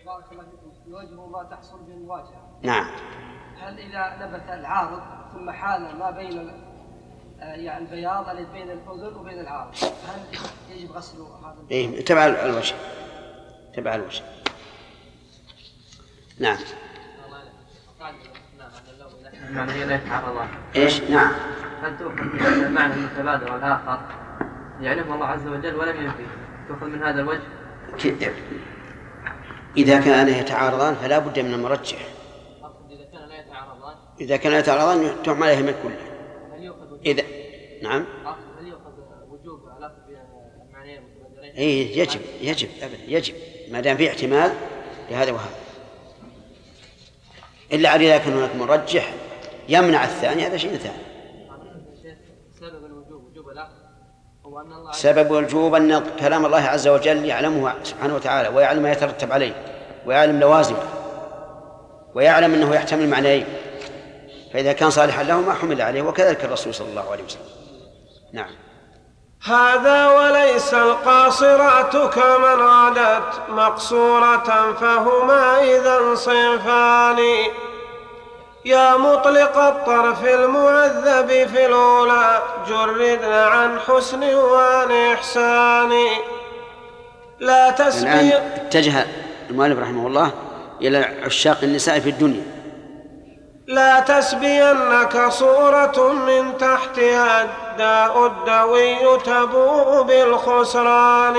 بارك الله فيكم الوجه ما تحصل بالمواجهة. نعم. هل إذا نبت العارض ثم حال ما بين يعني البياض الذي بين الأذن وبين العارض هل يجب غسل هذا؟ إيه تبع الوجه. تبع الوجه. نعم. معنى هي لا يتعارضان. إيش؟ نعم. هل تؤخذ من المعنى المتبادر والآخر يعلمه الله عز وجل ولم ينفي تؤخذ من هذا الوجه؟ إذا كان يتعارضان فلا بد من المرجح. إذا كان لا يتعارضان تحمل عليهما كلها. إذا نعم. هل يؤخذ وجوب علاقة بالمعنيين المتبادرين؟ إيه يجب أبدا يجب ما دام في احتمال لهذا وهذا. إلا على إذا كان هناك مرجح يمنع الثاني هذا شيء ثاني. سبب الوجوب وجوب العقل هو أن الله سبب الوجوب أن كلام الله عز وجل يعلمه سبحانه وتعالى ويعلم ما يترتب عليه ويعلم لوازمه ويعلم أنه يحتمل معنيين فإذا كان صالحا له ما حمل عليه وكذلك الرسول صلى الله عليه وسلم. نعم. هذا وليس القاصرات كمن عادت مقصورة فهما إذا صنفان يا مطلق الطرف المعذب في الأولى جردنا عن حسن وعن إحسان لا تسبي. الآن اتجه المؤلف رحمه الله إلى عشاق النساء في الدنيا. لا تسبينك صورة من تحتها الداء الدوي تبوء بالخسران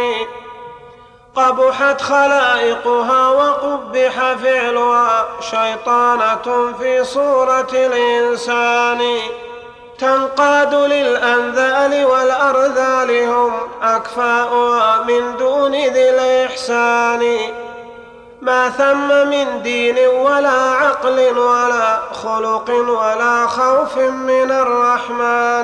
قبحت خلائقها وقبح فعلها شيطانة في صورة الإنسان تنقاد للأنذال والأرذال هم أكفاؤها من دون ذي الإحسان ما ثم من دين ولا عقل ولا خلق ولا خوف من الرحمن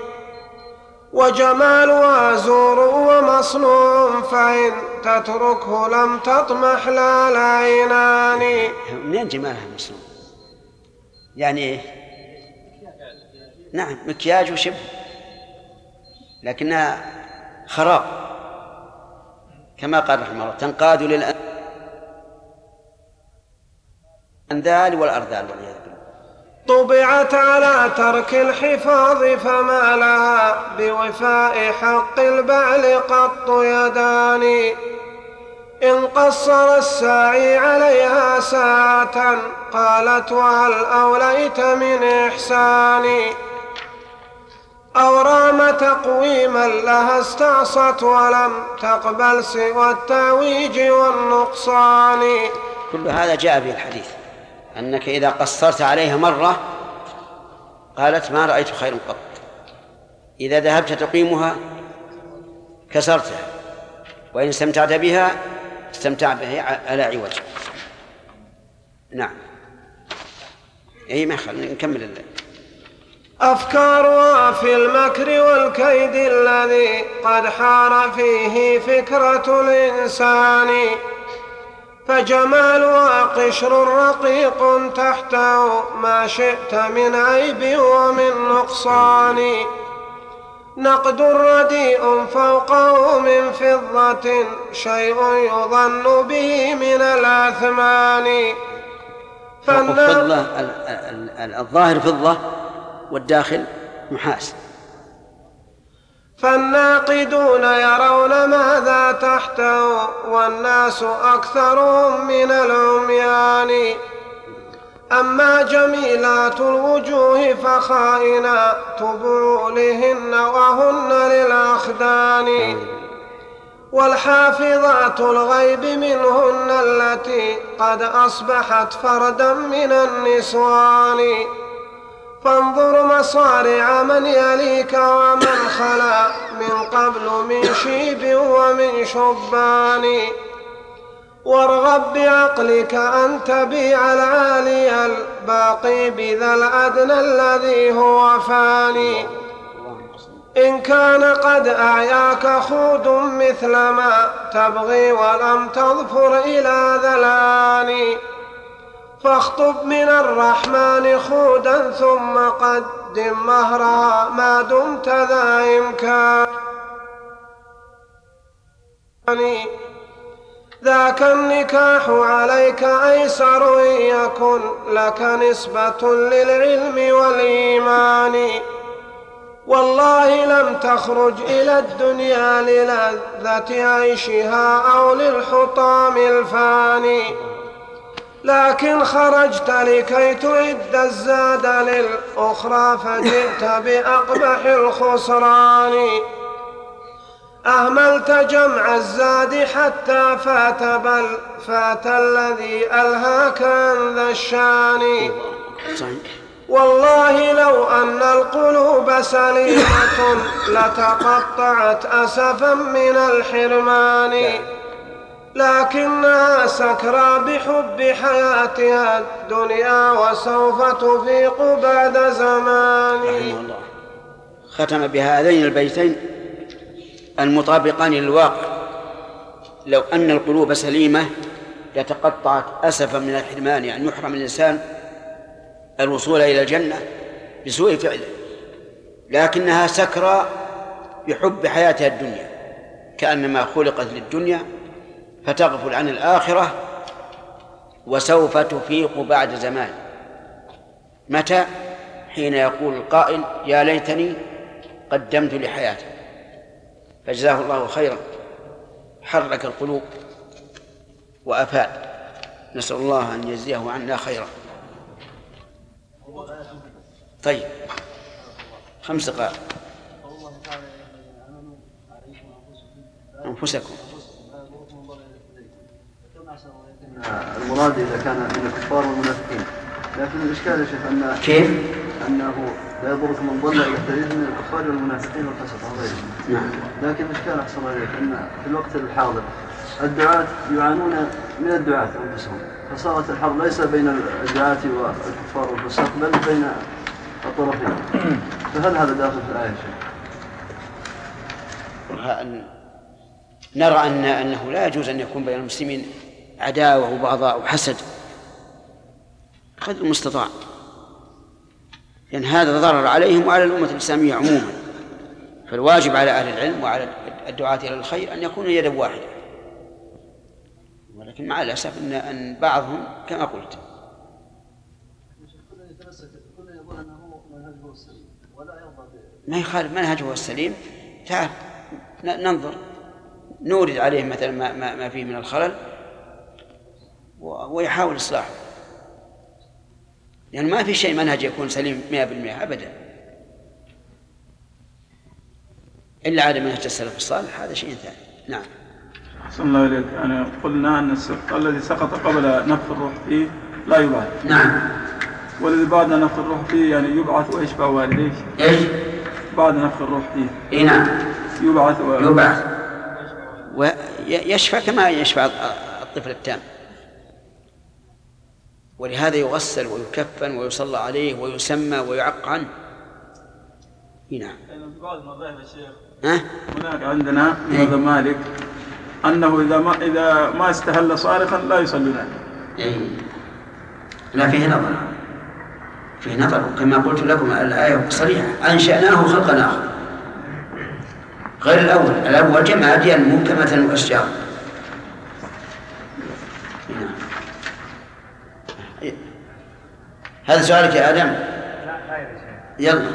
وجمالها زور ومصنوع فإن تتركه لم تطمح لا العينان. منين جمالها مصنوع؟ يعني إيه؟ نعم مكياج وشبه لكنها خراب كما قال رحمه الله تنقاد للأنذال والأرذال والعياذ بالله. طبعت على ترك الحفاظ فما لها بوفاء حق البعل قط يدان إن قصر الساعي عليها ساعة قالت وهل أوليت من إحسان أو رام تقويما لها استعصت ولم تقبل سوى التعويج والنقصان. كل هذا جاء في الحديث أنك إذا قصرت عليها مرة قالت ما رأيت خيرا قط إذا ذهبت تقيمها كسرتها وإن استمتعت بها استمتع بها على عوج. نعم. أي ما خلنا نكمل الليل. أفكارها في المكر والكيد الذي قد حار فيه فكرة الإنسان فجمالها قشر رقيق تحته ما شئت من عيب ومن نقصان نقد رديء فوقه من فضة شيء يظن به من الأثمان فضة الظاهر فضة والداخل نحاس. فالناقدون يرون ماذا تحته والناس أكثرهم من العميان أما جميلات الوجوه فخائنات بعولهن وهن للأخدان والحافظات الغيب منهن التي قد أصبحت فردا من النسوان فانظر مصارع من يليك ومن خلا من قبل من شيب ومن شبان وارغب بعقلك أن تبيع العالي الباقي بذا الأدنى الذي هو فاني إن كان قد أعياك خود مثل ما تبغي ولم تظفر إلى ذلان فاخطب من الرحمن خودا ثم قدم مهرها ما دمت ذا إمكان ذاك النكاح عليك أيسر إن يكن لك نسبة للعلم والإيمان. والله لم تخرج إلى الدنيا للذة عيشها أو للحطام الفاني، لكن خرجت لكي تعد الزاد للأخرى فجئت بأقبح الخسران. أهملت جمع الزاد حتى فات، بل فات الذي ألهاك عن ذا الشان. والله لو أن القلوب سليمة لتقطعت أسفا من الحرمان، لكنها سكرى بحب حياتها الدنيا وسوف تفيق بعد زمان. رحمه الله ختم بهذين البيتين المطابقان للواقع: لو أن القلوب سليمة لتقطعت أسفا من الحرمان، يعني يحرم الإنسان الوصول إلى الجنة بسوء فعله، لكنها سكرى بحب حياتها الدنيا، كأنما خلقت للدنيا فتغفل عن الآخرة وسوف تفيق بعد زمان. متى؟ حين يقول القائل: يا ليتني قدمت لحياتي. فجزاه الله خيرا، حرك القلوب وأفاد، نسأل الله أن يجزيه عنا خيرا. طيب 5 دقائق. أنفسكم. المراد إذا كان من الكفار والمنافقين، لكن الإشكال يا شيخ أن كيف؟ أنه لا يضركم من ضل إلى التريد من الكفار والمنافقين والفسقة وغيرهم. نعم. لكن الإشكال أحسن عليك أن في الوقت الحاضر الدعاة يعانون من الدعاة أنفسهم، فصارت الحرب ليس بين الدعاة والكفار والفسق بل بين الطرفين. فهل هذا داخل في الآية شيخ؟ نرى أنه لا يجوز أن يكون بين المسلمين عداوة وبغضاء وحسد قدر المستطاع، لأن هذا ضرر عليهم وعلى الأمة الإسلامية عموما. فالواجب على أهل العلم وعلى الدعاة إلى الخير أن يكونوا يدا واحدة، ولكن مع الأسف أن بعضهم كما قلت ما يخالف منهجه السليم. تعال ننظر، نورد عليه مثلا ما فيه من الخلل ويحاول إصلاحه، لأن ما في شيء منهج يكون سليم 100% أبدا، إلا على منهج السلف الصالح، هذا شيء ثاني. نعم. أحسن الله إليك. يعني قلنا أن الذي سقط قبل نفخ الروح فيه لا يبعث. نعم. والذي بعد نفخ الروح فيه يعني يبعث ويشبع والديه. إيش؟ بعد نفخ الروح فيه. إيه نعم. يبعث ويشفع كما يشفع الطفل التام، ولهذا يغسل ويكفن ويصلى عليه ويسمى ويعق عنه. نعم. في بعض المذاهب يا شيخ هناك عندنا مذهب مالك أنه إذا ما استهل صارخا لا يصلون. لا، فيه نظر كما قلت لكم الآية صريحة: أنشأناه خلقا آخر غير الأول جماد ينمو كمثل الأشجار. هذا سؤالك يا آدم؟ لا يا شيخ. يلا.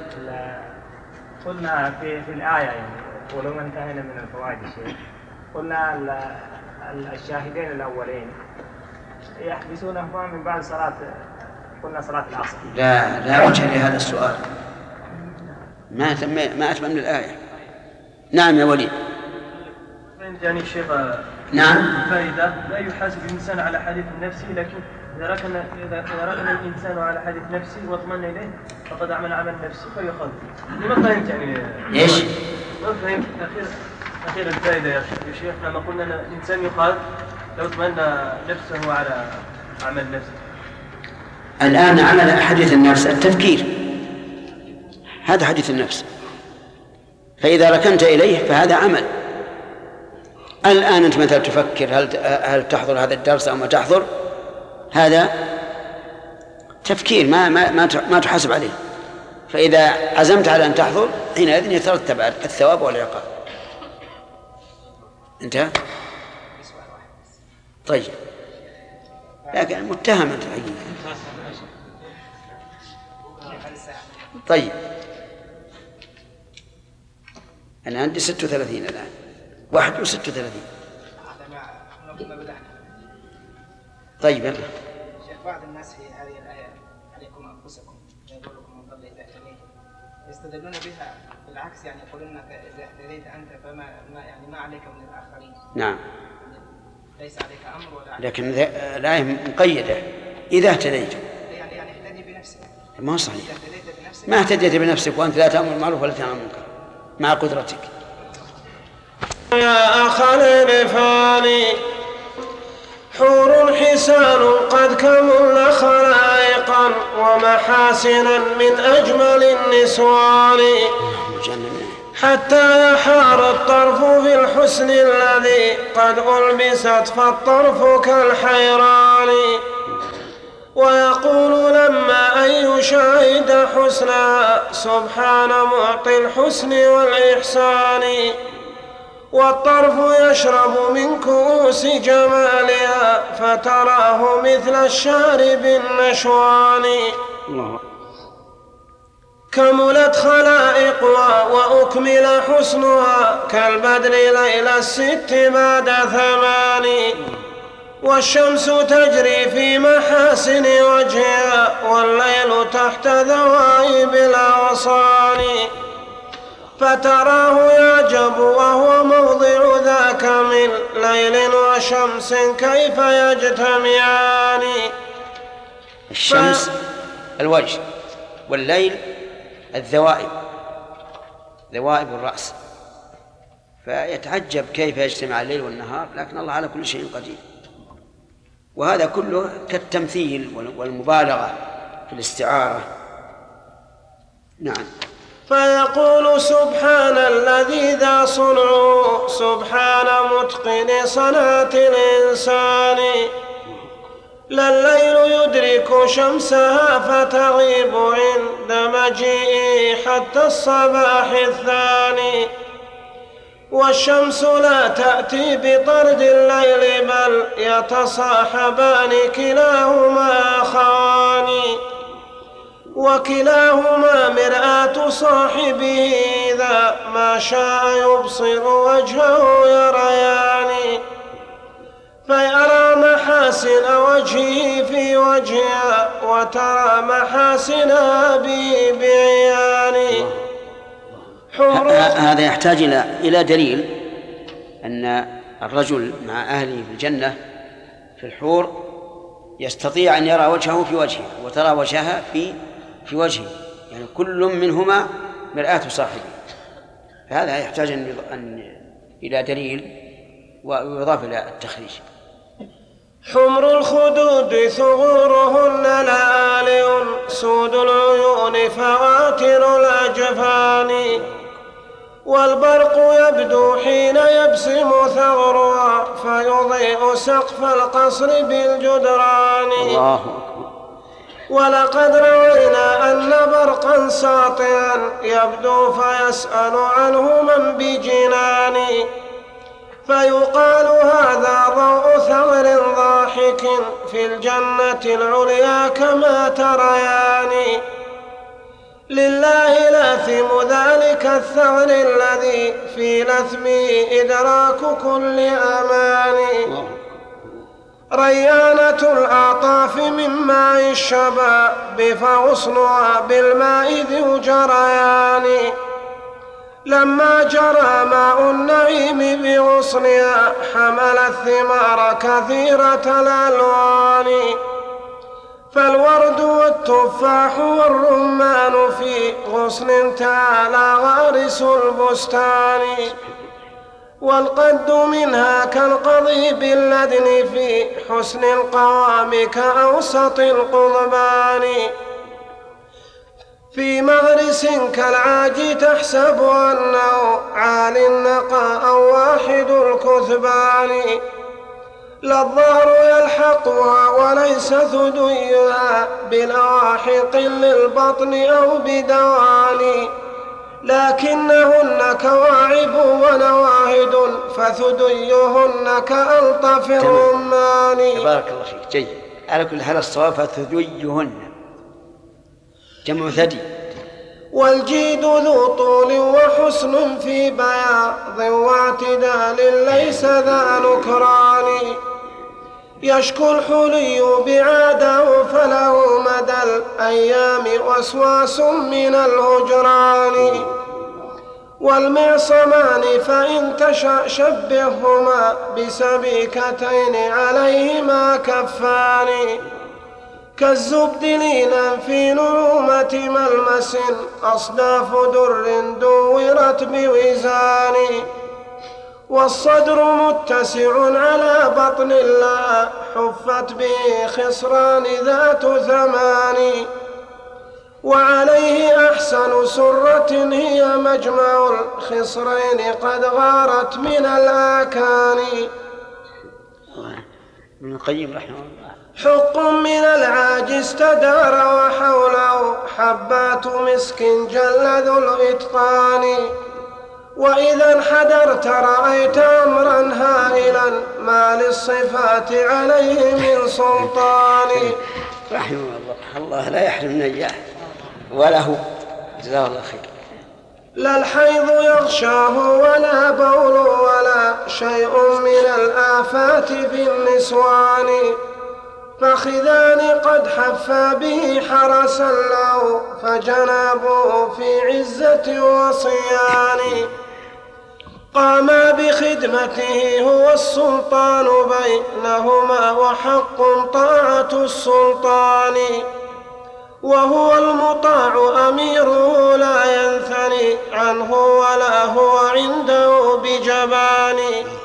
قلنا في الآية يعني ولو انتهينا من الفوائد الشيخ، قلنا الشاهدين الأولين يحبسونهما من بعد صلاة، قلنا صلاة العصر. لا وجه لهذا السؤال، ما أتم من الآية. نعم يا وليد. فهمت يعني الشيخ. نعم. فائدة لا يحاسب الإنسان على حديث نفسه، لكن إذا ركن الإنسان على حديث نفسه واطمن إليه فقد عمل عمل نفسه فيخالف. ما فهمت يعني إيش؟ ما فهمت أخير الفائدة يا شيخ لما قلنا أن الإنسان يخالف لو اطمن نفسه على عمل نفسه. الآن عمل حديث النفس التفكير، هذا حديث النفس، فإذا ركنت إليه فهذا عمل. الآن أنت مثلا تفكر هل تحضر هذا الدرس أو ما تحضر، هذا تفكير ما تحاسب عليه. فإذا عزمت على أن تحضر حينئذ يترتب الثواب والعقاب. انتهى. طيب، لكن متهمة حقيقة. طيب، أنا عندي 36 الآن، 31. طيب يلا. شيخ، بعض الناس في هذه الآية عليكم أنفسكم يضركم من ضل إذا اهتديتم يستدلون بها بالعكس، يعني يقولون إذا اهتديت أنت فما يعني ما عليك من الآخرين. نعم. ليس عليك أمر ولا عليك. لكن الآية مقيدة إذا اهتديتم. يعني اهتدي بنفسك. ما هو صحيح. إذا اهتديت بنفسك. ما اهتديت بنفسك وأنت لا تأمر بالمعروف ولا تنهى عن المنكر مع قدرتك. يا أخ العرفان حور حسان قد كملن خلائقا ومحاسنا من أجمل النسوان، حتى يحار الطرف في الحسن الذي قد ألبست فالطرف كالحيران، ويقول لما أن يشاهد حسنا سبحان معطي الحسن والإحسان، والطرف يشرب من كؤوس جمالها فتراه مثل الشارب النشوان. كملت خلائقها وأكمل حسنها كالبدر ليل الست بعد 8، والشمس تجري في محاسن وجهها والليل تحت ذوائب الأغصان، فتراه يعجب وهو موضع ذاك من ليل وشمس كيف يجتمعان. الشمس الوجه، والليل الذوائب، ذوائب الرأس، فيتعجب كيف يجتمع الليل والنهار، لكن الله على كل شيء قدير. وهذا كله كالتمثيل والمبالغة في الاستعارة. نعم. فيقول سبحان الذي ذا صنع سبحان متقن صنعة الإنسان، لا الليل يدرك شمسها فتغيب عند مجيئه حتى الصباح الثاني، والشمس لا تأتي بطرد الليل بل يتصاحبان كلاهما أخوان، وكلاهما مرآة صاحبه إذا ما شاء يبصر وجهه يريان، فيرى محاسن وجهه في وجهها وترى محاسنها به بعيان. هذا يحتاج إلى دليل أن الرجل مع أهله في الجنة في الحور يستطيع أن يرى وجهه في وجهه وترى وجهها في وجهه، يعني كل منهما مرآة صاحبه. فهذا يحتاج إلى دليل ويضاف إلى التخريج. حمر الخدود ثغورهن لآلئ سود العيون فواتر الأجفان، والبرق يبدو حين يبسم ثغرها فيضيء سقف القصر بالجدران. الله أكبر. ولقد روينا أن برقا ساطعا يبدو فيسأل عنه من بجنان، فيقال هذا ضوء ثغر ضاحك في الجنة العليا كما تريان، لله لاثم ذلك الثغر الذي في لثمه إدراك كل أمان، ريانة الأعطاف من ماء الشباب فغصنها بالماء ذو جريان، لما جرى ماء النعيم بغصنها حمل الثمار كثيرة الألوان، فالورد والتفاح والرمان في غصن تعالى غارس البستان، والقد منها كالقضيب اللدن في حسن القوام كأوسط القضبان، في مغرس كالعاج تحسب أنه عال النقاء أو واحد الكثبان، لا الظهر يلحقها وليس ثديها بلواحق للبطن أو بدوان، لكنهن كواعب ونواهد فثديهن كألطف الرمان. بارك الله فيك، جيد. على كل حال الصواب فثديهن جمع ثدي. والجيد ذو طول وحسن في بياض واعتدال ليس ذا نكران. يشكو الحلي بعاده فله مدى الأيام وسواس من الهجران. والمعصمان فإن تشأ شبههما بسبيكتين عليهما كفان. كالزبد لينا في نعومة ملمس أصداف در دورت بوزان. والصدر متسع على بطن لا حفت به خصران ذات ثمان. وعليه أحسن سرة هي مجمع الخصرين قد غارت من الآكان. ابن القيم رحمه الله. حق من العاج استدار وحوله حبات مسك جل ذو الإتقان. وإذا انحدرت رأيت أمرا هائلا ما للصفات عليه من سلطان. رحمه الله، الله لا يحرمنا إياه وله جزاه الله خير. لا الحيض يغشاه ولا بول ولا شيء من الآفات في النسوان. فخذان قد حفى به حرسا له فجنابه في عزة وصيان. قاما بخدمته هو السلطان بينهما وحق طاعة السلطان. وهو المطاع أميره لا ينثني عنه ولا هو عنده بجبان.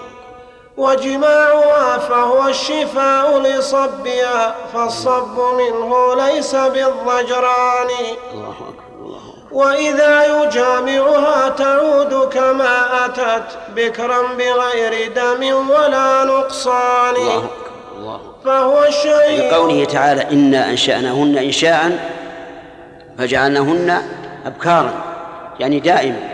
وجماعها فهو الشفاء لصبها فالصب منه ليس بالضجران. وإذا يجامعها تعود كما أتت بكرا بغير دم ولا نقصان. فهو الشيء بقوله تعالى إنا أنشأناهن إنشاء فجعلناهن أبكارا يعني دائما.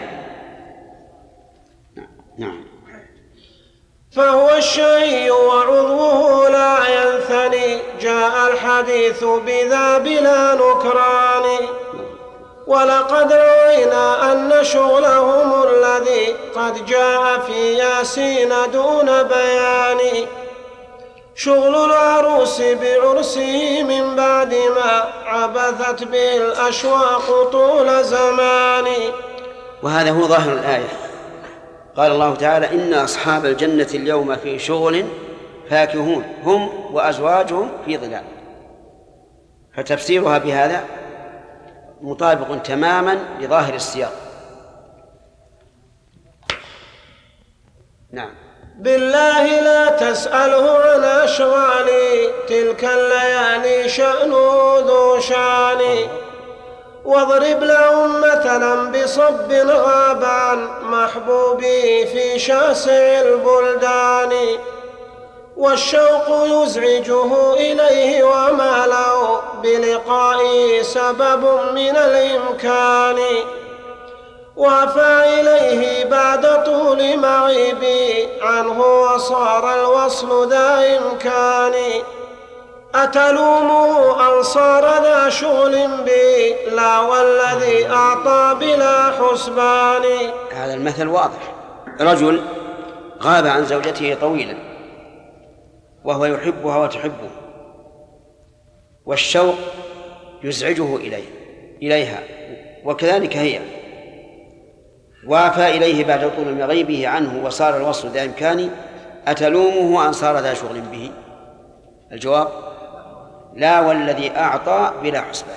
نعم. فهو الشيء وعضوه لا ينثني جاء الحديث بذا بلا نكران. ولقد روينا أن شغلهم الذي قد جاء في ياسين دون بيان. شغل العروس بعرسه من بعد ما عبثت به الأشواق طول زمان. وهذا هو ظاهر الآية. قال الله تعالى إن أصحاب الجنة اليوم في شغل فاكهون هم وأزواجهم في ظلال. فتفسيرها بهذا مطابق تماما لظاهر السياق. نعم. بالله لا تسأله عن أشغالي تلك الليالي شأنه ذو شان. واضرب لهم مثلا بصب غاب عن محبوبي في شاسع البلدان. والشوق يزعجه إليه وما له بلقائه سبب من الإمكان. وافى إليه بعد طول معيبي عنه وصار الوصل ذا إمكان. أتلومه أن صار ذا شغل بي لا والذي أعطى بلا حسبان. هذا المثل واضح. رجل غاب عن زوجته طويلا وهو يحبها وتحبه والشوق يزعجه إليها وكذلك هي. وافى إليه بعد طول مغيبه عنه وصار الوصل ذا إمكان. أتلومه أن صار ذا شغل به؟ الجواب لا والذي أعطى بلا حسبان.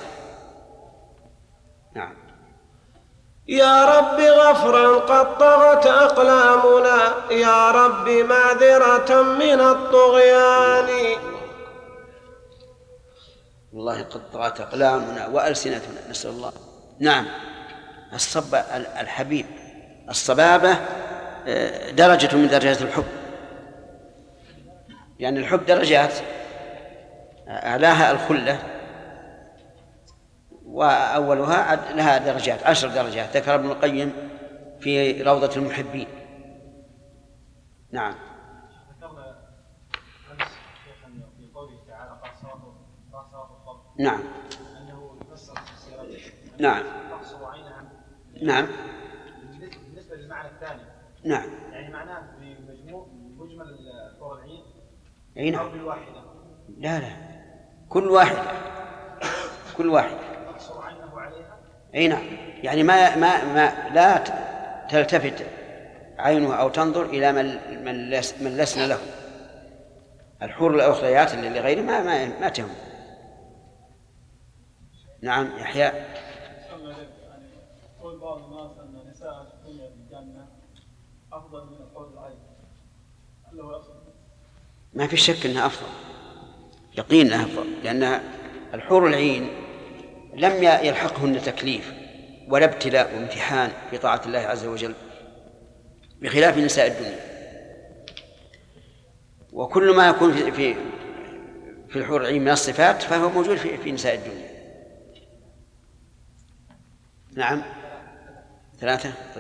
نعم. يا رب غفرا قد طغت أقلامنا يا رب معذرة من الطغيان. والله قد طغت أقلامنا وألسنتنا نسأل الله. نعم. الصب الحبيب الصبابة درجة من درجات الحب، يعني الحب درجات، أعلاها الخلة وأولها لها درجات 10 درجات ذكر ابن القيم في روضة المحبين. نعم. ذكرنا أمس شيخا في قوله تعالى قاصرات الطرف. نعم. أنه يفسر تفسيرين. نعم. تقصر عينها. نعم. بالنسبة للمعنى الثاني. نعم. يعني معناه مجمل الحور العين. أي نعم. أو بالواحدة. لا كل واحدة. تقصر عينه عليها. أي نعم. يعني ما لا تلتفت عينه أو تنظر إلى من لسنا له. الحور الأخريات اللي غيره ما تهم. نعم. يحيى. يعني قول بعض الناس أن نساء الدنيا في الجنة أفضل من الحور العين. هل هو أفضل؟ ما في شك أنها أفضل، يقين أنها أفضل، لأن الحور العين لم يلحقهن تكليف ولا ابتلاء وامتحان في طاعة الله عز وجل، بخلاف نساء الدنيا. وكل ما يكون في الحور العين من الصفات فهو موجود في نساء الدنيا. نعم. 3. طيب.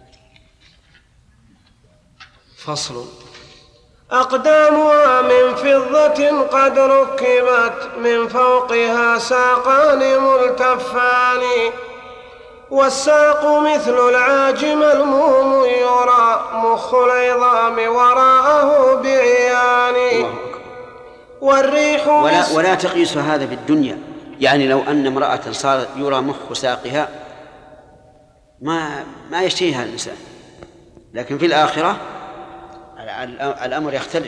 فصل. أقدامها من فضة قد ركبت من فوقها ساقان ملتفان، والساق مثل العاج ملموم يرى مخ العظام وراءه بعيان، والريح ولا تقيس هذا في الدنيا. يعني لو أن امرأة صار يرى مخ ساقها ما يشتهيها الإنسان، لكن في الآخرة الأمر يختلف.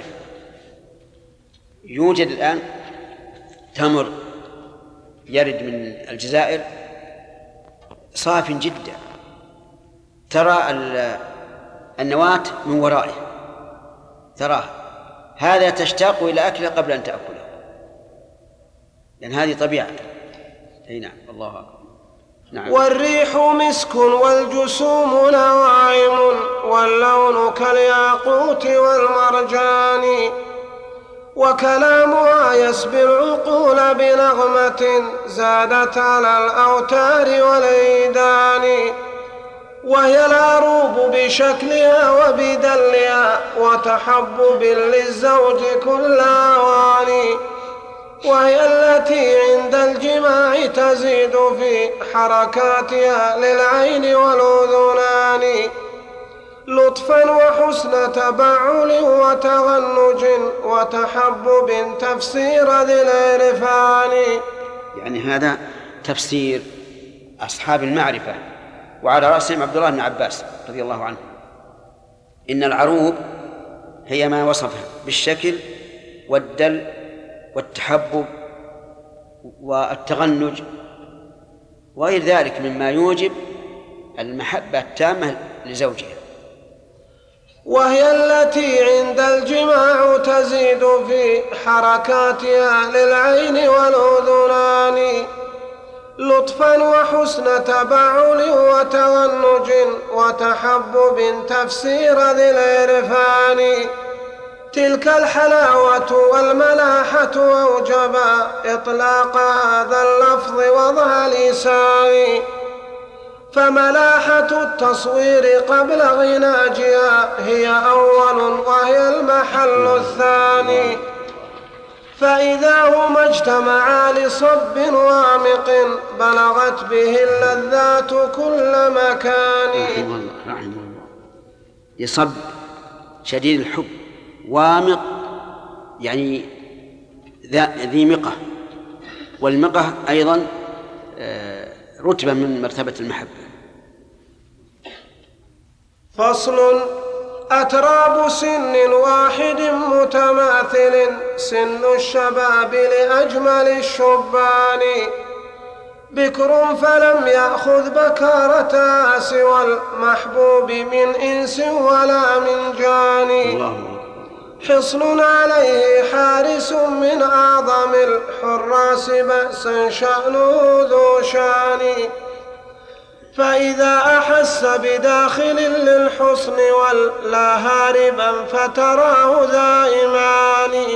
يوجد الآن تمر يرد من الجزائر صاف جدا، ترى النواة من ورائه، تراه، هذا تشتاق إلى أكله قبل أن تأكله، لأن هذه طبيعة. أي نعم. الله أكبر. نعم. والريح مسك والجسوم نواعم، واللون كالياقوت والمرجان، وكلامها يسبي العقول بنغمة زادت على الأوتار والإيدان، وهي العروب بشكلها وبدلها وتحبب للزوج كل أوان، وهي التي عند الجماع تزيد في حركاتها للعين والأذنان لطفا وحسن تبعل وتغنج وتحبب تفسير ذي العرفان. يعني هذا تفسير أصحاب المعرفة، وعلى رأسهم عبد الله بن عباس رضي الله عنه. إن العروب هي ما وصفها بالشكل والدل والتحبب والتغنج وغير ذلك مما يوجب المحبة التامة لزوجها. وهي التي عند الجماع تزيد في حركاتها للعين والأذنان لطفا وحسن تبعل وتغنج وتحبب تفسير ذي العرفان. تلك الحلاوة والملاحة أوجبا إطلاق هذا اللفظ وضع لسان، فملاحة التصوير قبل غناجها هي أول وهي المحل الثاني، فإذا هما اجتمعا لصب وامق بلغت به اللذات كل مكان. رحمه الله. يصب شديد الحب، وامق يعني ذي مقة، والمقة أيضا رتبة من مرتبة المحبة. فصل. أتراب سن واحد متماثل سن الشباب لأجمل الشبان، بكر فلم يأخذ بكارتها سوى المحبوب من إنس ولا من جان، حصن عليه حارس من أعظم الحراس بأسا شأنه ذو شان، فإذا أحس بداخل للحصن ولا هاربا فتراه ذا إيمان،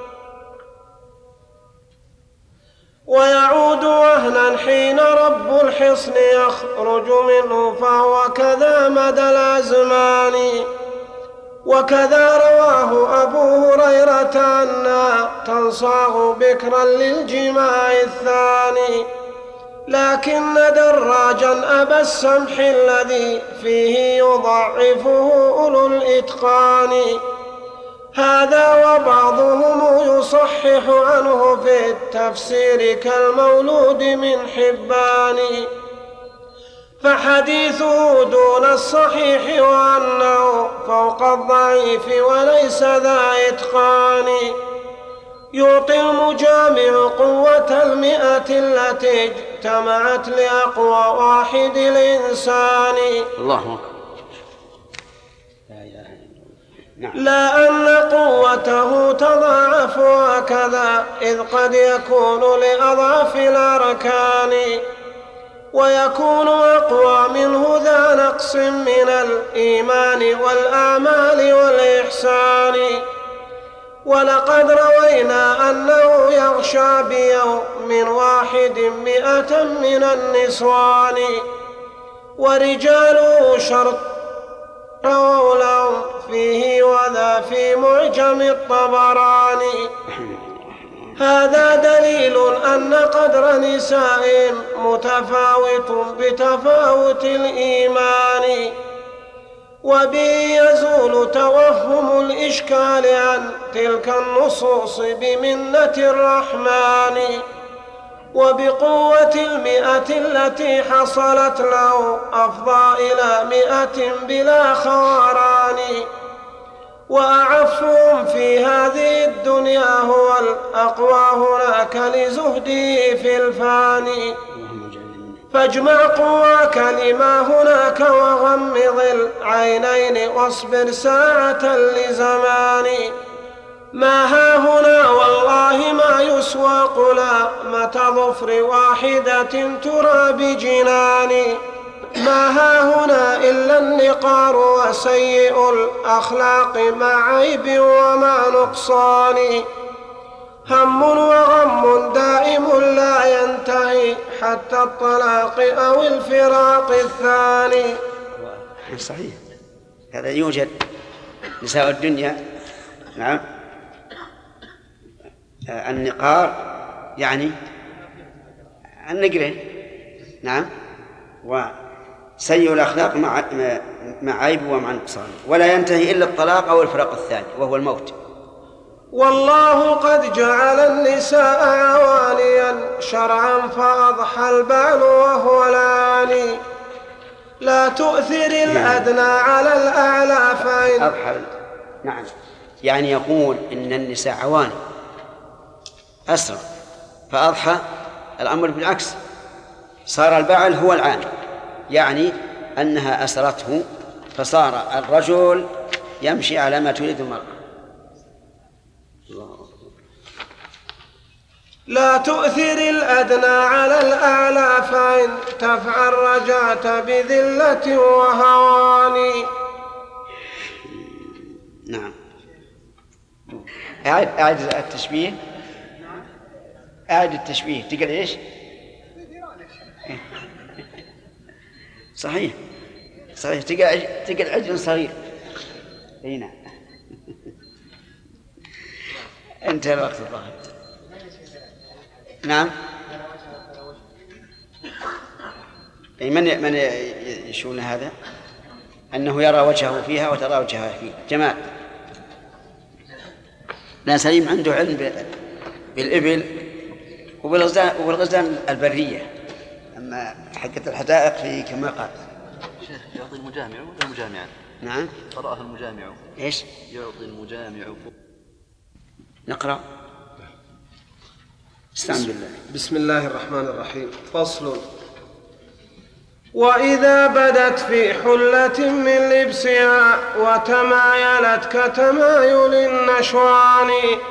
ويعود وهنا حين رب الحصن يخرج منه فهو كذا مدى الأزمان، وكذا رواه أبو هريرة أنها تنصاغ بكرا للجماع الثاني، لكن دراجا أبا السمح الذي فيه يضعفه أولو الإتقان. هذا وبعضهم يصحح عنه في التفسير كالمولود من حبان، فحديثه دون الصحيح وأنه فوق الضعيف وليس ذا إتقان. يعطي المجامع قوة 100 التي اجتمعت لأقوى واحد الإنسان. الله أكبر. لا أن قوته تضاعف هكذا، إذ قد يكون لأضعف الأركان، ويكون أقوى منه ذا نقص من الإيمان والأعمال والإحسان. ولقد روينا أنه يغشى بيوم واحد 100 من النسوان، ورجاله شرط رووا لهم فيه وذا في معجم الطبراني. هذا دليل أن قدر نساء متفاوت بتفاوت الإيمان، وبه يزول توهم الإشكال عن تلك النصوص بمنة الرحمن، وبقوة 100 التي حصلت له أفضى إلى 100 بلا خوران. وأعفهم في هذه الدنيا هو الأقوى هناك لزهده في الفاني. فاجمع قواك لما هناك وغمض العينين واصبر ساعة لزمان. ما ها هنا والله ما يسوى قلامة ظفر واحدة ترى بجنان. ما ها هنا إلا النقار وسيء الأخلاق مع عيب ومع نقصان. هم وغم دائم لا ينتهي حتى الطلاق أو الفراق الثاني. صحيح، هذا يوجد. نساء الدنيا نعم النقار يعني النقرين نعم، وسيء الأخلاق مع عيب ومع نقصان، ولا ينتهي إلا الطلاق أو الفراق الثاني وهو الموت. والله قد جعل النساء عوانيا شرعا فأضحى البال وهو العاني. لا تؤثر الأدنى على الأعلى فإن أضحى نعم، يعني يقول إن النساء عواني أسرع فأضحى الأمر بالعكس، صار البعل هو العاني، يعني أنها أسرته فصار الرجل يمشي على ما تريد المرأة. لا تؤثر الأدنى على الأعلى فإن تفعل رجعت بذلة وهوان. نعم. أعد التشبيه. أعد التشبيه. تقول إيش؟ صحيح صحيح، تقول عجل صغير. هنا انتهى الوقت الظاهر. نعم. من يشون هذا أنه يرى وجهه فيها وترى وجهها فيه. جمال لا سليم عنده علم بالإبل وبالغزلان البرية، أما حقة الحدائق في كما قال شيخ يعطي المجامع ولا المجامعة؟ نعم قرأها المجامع. إيش؟ يعطي المجامع. نقرأ. استعن بالله. بسم الله الرحمن الرحيم. فصل. وإذا بدت في حلة من لبسها وتمايلت كتمايل النشوان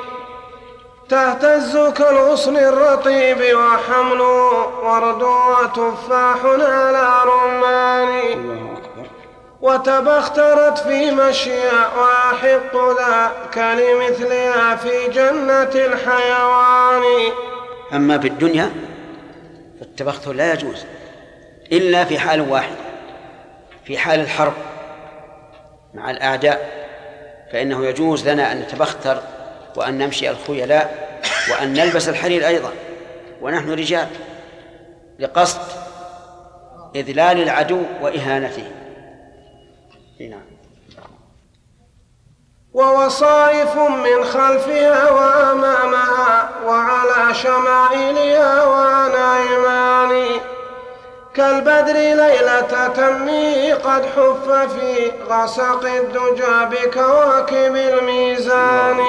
تهتز كالغصن الرطيب وحمله ورد وتفاح على رمان وتبخترت في مشيها ويحق ذاك لمثلها في جنة الحيوان. أما في الدنيا فالتبختر لا يجوز إلا في حال واحد، في حال الحرب مع الأعداء فإنه يجوز لنا أن نتبختر وأن نمشي الخيلاء وأن نلبس الحرير أيضا ونحن رجال لقصد إذلال العدو وإهانته. نعم. ووصائف من خلفها وأمامها وعلى شمائلها وعن أيمانها كالبدر ليلة تمه قد حف في غسق الدجى بكواكب الميزان.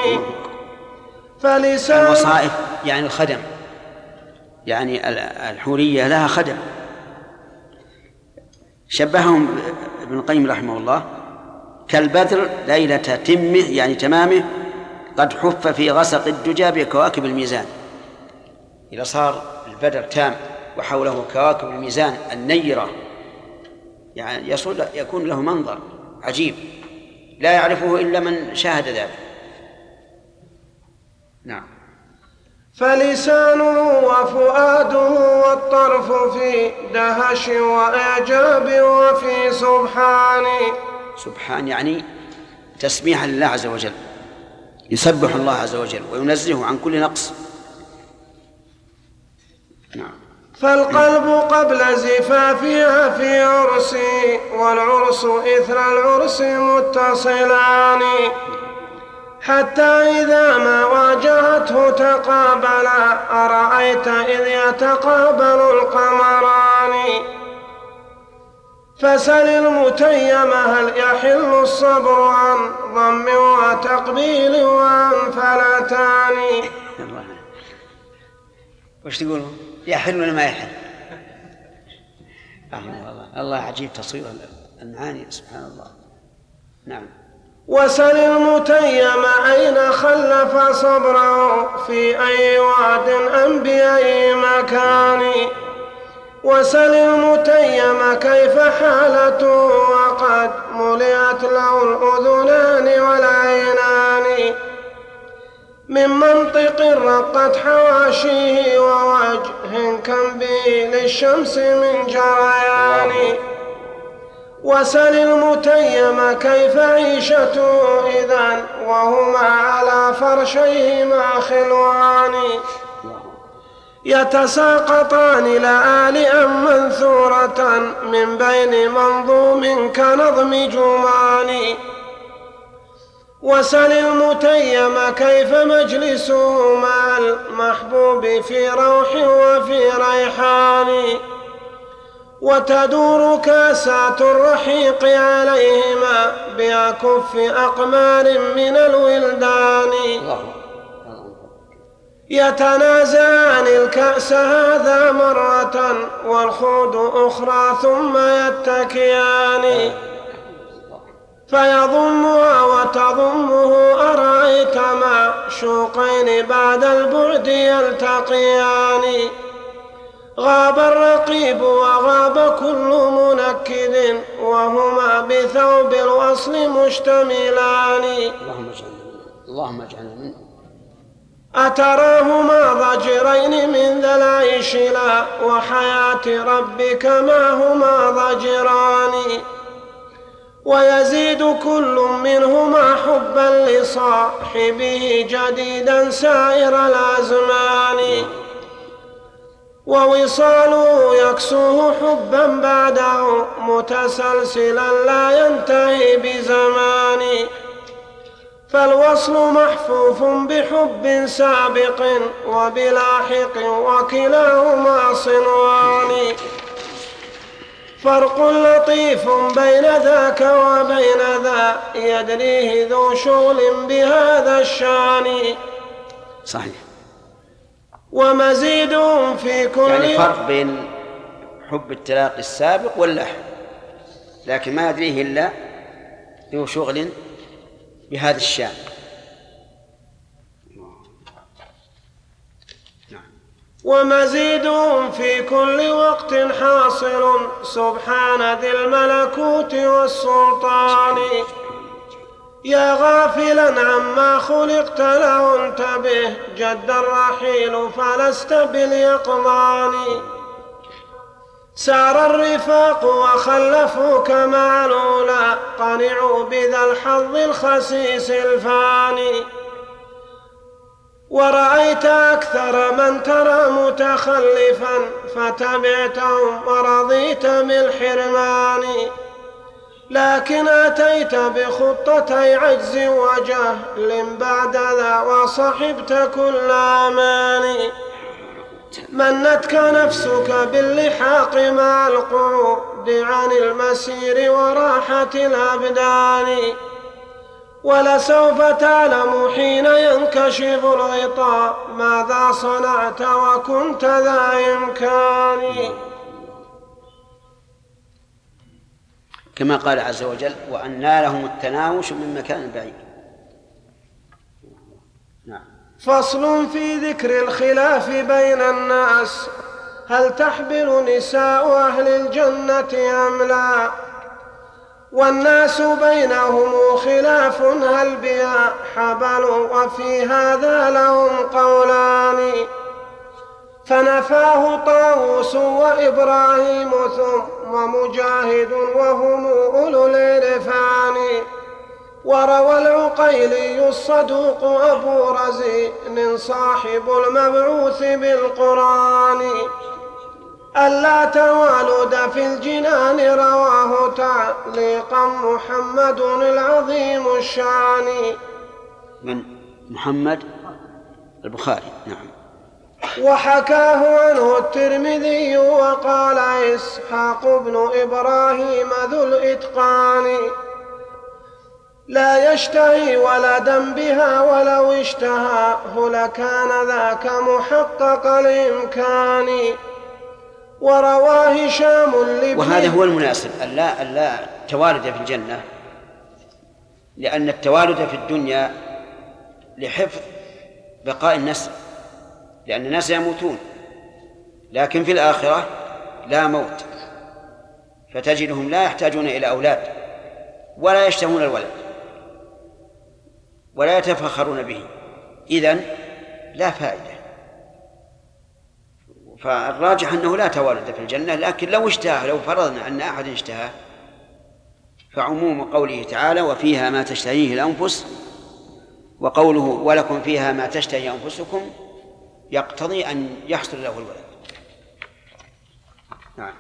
فلسان الوصائف يعني الخدم، يعني الحورية لها خدم. شبههم ابن القيم رحمه الله كالبدر ليلة تمه يعني تمامه قد حف في غسق الدجى بكواكب الميزان. إذا صار البدر تام وحوله كواكب الميزان النيرة يعني يكون له منظر عجيب لا يعرفه إلا من شاهد ذلك. نعم. فلسانه وفؤاده والطرف في دهش وإعجاب وفي سبحان يعني تسبيحا لله عز وجل، يسبح الله عز وجل وينزهه عن كل نقص. نعم. فالقلب قبل زفافها في عرسي والعرس إثر العرس متصلان حتى إذا ما واجهته تقابلا أرأيت إذ يتقابل القمران. فسل المتيم هل يحل الصبر عن ضم وتقبيل وعن فلتان. وش تقولوا؟ يحل ولا ما يحل؟ الله عجيب تصوير المعاني سبحان الله. نعم. وسل المتيم أين خلف صبره في أي واد أم بأي مكان. وسل المتيم كيف حالته وقد ملئت له الأذنان والعينان من منطق رقت حواشيه ووجه كنبيل الشمس من جريان. وسل المتيم كيف عيشته إذن وهما على فرشيهما خلوان يتساقطان لآلئا منثورة من بين منظوم كنظم جمان. وسل المتيم كيف مجلسه مع المحبوب في روح وفي ريحان وتدور كاسات الرحيق عليهما بأكف أقمار من الولدان يتنازعان الكأس هذا مرة والخود أخرى ثم يتكيان فيضمها وتضمه أرأيت معشوقين بعد البعد يلتقيان غاب الرقيب وغاب كل منكد وهما بثوب الوصل مشتملان. اللهم اجعلنا منه. أتراهما ضجرين من ذا العيش لا وحياة ربك ما هما ضجران ويزيد كل منهما حبا لصاحبه جديدا سائر الأزمان ووصاله يكسوه حبا بعده متسلسلا لا ينتهي بزمان فالوصل محفوف بحب سابق وبلاحق وكلاهما صنوان فرق لطيف بين ذاك وبين ذا يدريه ذو شغل بهذا الشان. صحيح. ومزيد في كل يعني فرق بين حب التلاقي السابق واللاحق لكن ما يدريه إلا ذو شغل بهذا الشان. ومزيد في كل وقت حاصل سبحان ذي الملكوت والسلطان يا غافلا عما خلقت له انتبه جد الرحيل فلست باليقظان سار الرفاق وخلفوك مع الأولى قنعوا بذا الحظ الخسيس الفاني ورأيت أكثر من ترى متخلفا فتبعتهم ورضيت بالحرمان لكن أتيت بخطتي عجز وجهل بعد ذا وصحبت كل أماني منتك نفسك باللحاق مع القعود عن المسير وراحة الأبدان ولسوف تعلم حين ينكشف الغطاء ماذا صنعت وكنت ذا إمكان. كما قال عز وجل وأن نالهم التناوش من مكان بعيد. نعم. فصل في ذكر الخلاف بين الناس هل تحبل نساء أهل الجنة أم لا والناس بينهم خلاف هل بها حبل وفي هذا لهم قولان فنفاه طاووس وإبراهيم ثم مجاهد وهم أولو العرفان وروى العقيلي الصدوق أبو رزين صاحب المبعوث بالقرآن ألا توالد في الجنان رواه تعليقا محمد العظيم الشان. من محمد البخاري. نعم. وحكاه عنه الترمذي وقال إسحاق بن إبراهيم ذو الإتقان لا يشتهي ولدا بها ولو اشتهاه لكان ذاك محقق الإمكان ورواه هشام وهذا هو المناسب ألا توالد في الجنة لأن التوالد في الدنيا لحفظ بقاء النسل لأن الناس يموتون لكن في الآخرة لا موت فتجدهم لا يحتاجون إلى أولاد ولا يشتهون الولد ولا يتفخرون به إذن لا فائدة. فالراجح أنه لا توالد في الجنة لكن لو اشتهى لو فرضنا أن أحد اشتهى فعموم قوله تعالى وفيها ما تشتهيه الأنفس وقوله ولكم فيها ما تشتهي أنفسكم يقتضي أن يحصل له الولد. نعم.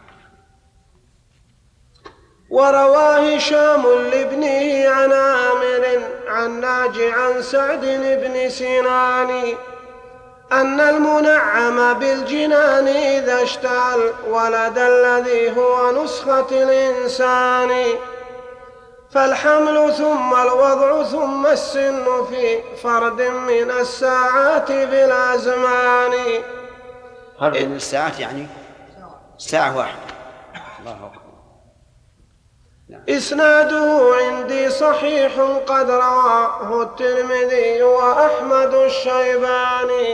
وروى هشام لابنه عن عامر عن ناجي عن سعد بن سنان أن المنعم بالجنان إذا اشتهى الولد الذي هو نسخة الإنسان فالحمل ثم الوضع ثم السن في فرد من الساعات بالأزمان. فرد من الساعات يعني ساعة واحدة. الله أكبر. إسناده عندي صحيح قد رواه الترمذي وأحمد الشيباني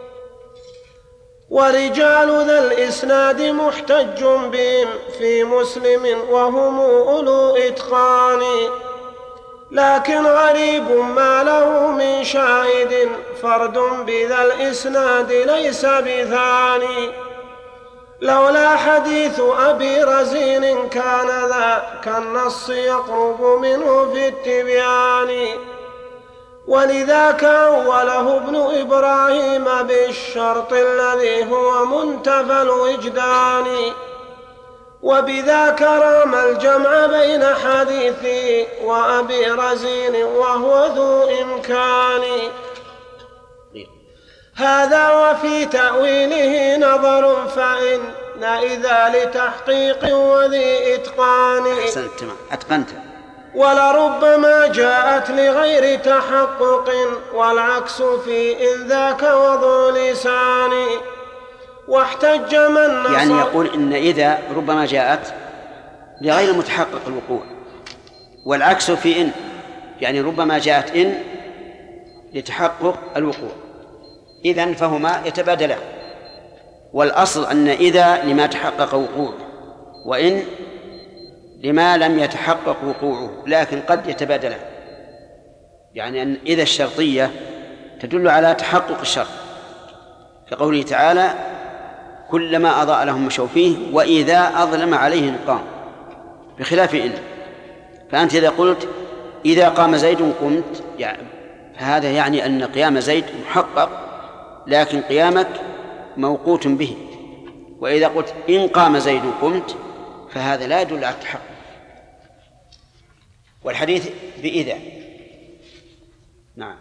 ورجال ذا الإسناد محتج بهم في مسلم وهم أولو إتقان لكن غريب ما له من شاهد فرد بذا الإسناد ليس بثاني لولا حديث أبي رزين كان ذاك النص يقرب منه في التبيان ولذاك أوله ابن إبراهيم بالشرط الذي هو منتفى الوجدان وبذاك رام الجمع بين حديثه وأبي رزين وهو ذو إمكان. هذا وفي تأويله نظر فإن إذا لتحقيق وذي إتقان. أحسنت تمام أتقنت. ولربما جاءت لغير تحقق والعكس في إن ذاك وضع لسان واحتج من نصر يعني يقول إن إذا ربما جاءت لغير متحقق الوقوع والعكس في إن يعني ربما جاءت إن لتحقق الوقوع إذن فهما يتبادلان والأصل أن إذا لما تحقق وقوعه وإن لما لم يتحقق وقوعه لكن قد يتبادلان يعني أن إذا الشرطية تدل على تحقق الشرط كقوله تعالى كلما أضاء لهم مشوا فيه، وإذا أظلم عليهم قام، بخلاف إن. فأنت إذا قلت إذا قام زيد قمت، فهذا يعني أن قيام زيد محقق، لكن قيامك موقوت به. وإذا قلت إن قام زيد قمت، فهذا لا يدل على التحقق. والحديث بإذا. نعم.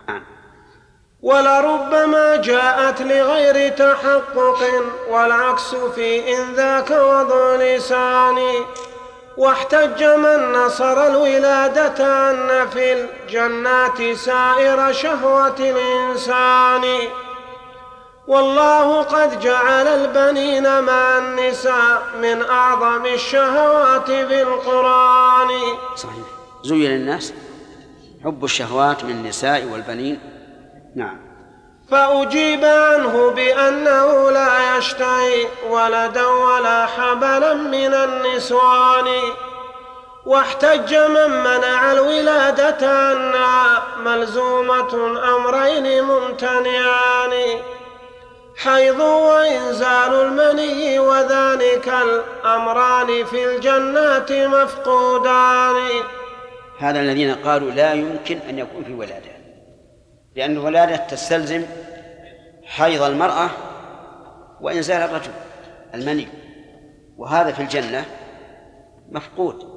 ولربما جاءت لغير تحقق، والعكس في إن ذاك وضع لسان. واحتج من نصر الولادة أن في الجنات سائر شهوة الإنسان. والله قد جعل البنين مع النساء من أعظم الشهوات في القرآن. صحيح. زين الناس حب الشهوات من النساء والبنين. نعم. فأجيب عنه بأنه لا يشتهي ولدا ولا حبلا من النسوان. واحتج من منع الولادة أنها ملزومة أمرين ممتنعان، حيض وإنزال المني، وذلك الأمران في الجنات مفقودان. هذا الذين قالوا لا يمكن أن يكون في ولادة، لأن الولادة تستلزم حيض المرأة وإنزال الرجل المني، وهذا في الجنة مفقود،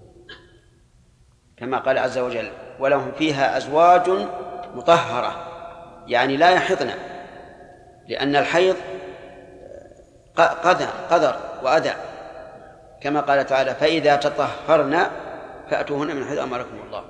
كما قال عز وجل ولهم فيها أزواج مطهرة، يعني لا يحضن، لأن الحيض قدر وأذى، كما قال تعالى فإذا تطهرن فأتوهن من حيث أمركم الله.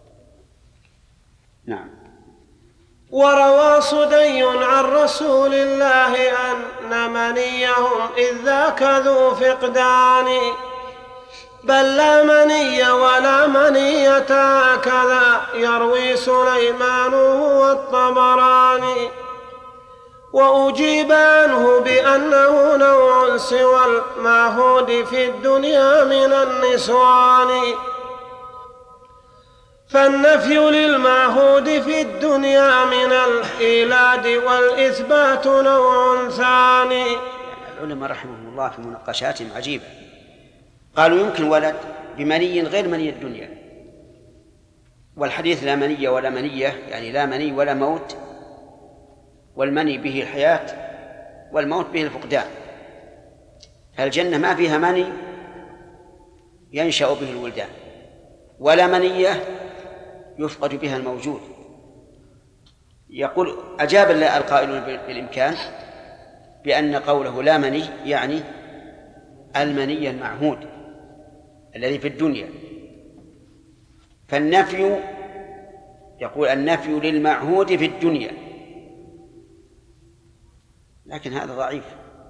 نعم. وروى صدي عن رسول الله أن منيهم إذ ذاك ذو فقدان، بل لا مني ولا منية، هكذا يروي سليمان والطبراني. وأجيب عنه بأنه نوع سوى المعهود في الدنيا من النسوان، فالنفي للمعهود في الدنيا من الإيلاد والإثبات نوع ثاني. العلماء رحمهم الله في مناقشاتهم عجيبة، قالوا يمكن ولد بمني غير مني الدنيا، والحديث لا مني ولا منية، يعني لا مني ولا موت، والمني به الحياة والموت به الفقدان. الجنة ما فيها مني ينشأ به الولدان، ولا منية يفقد بها الموجود. يقول أجاب القائلون بالإمكان بأن قوله لا مني يعني المني المعهود الذي في الدنيا، فالنفي يقول النفي للمعهود في الدنيا، لكن هذا ضعيف.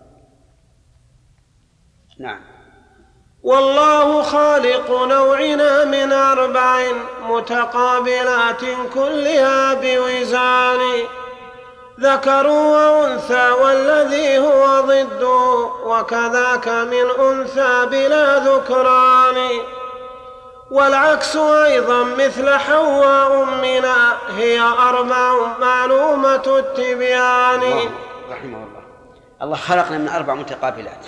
نعم. والله خالق نوعنا من 4 متقابلات كلها بوزان، ذكر وأنثى والذي هو ضده، وكذاك من أنثى بلا ذكران. والعكس أيضا مثل حواء أمنا هي 4 معلومة التبيان. رحمه الله. الله خلقنا من 4 متقابلات،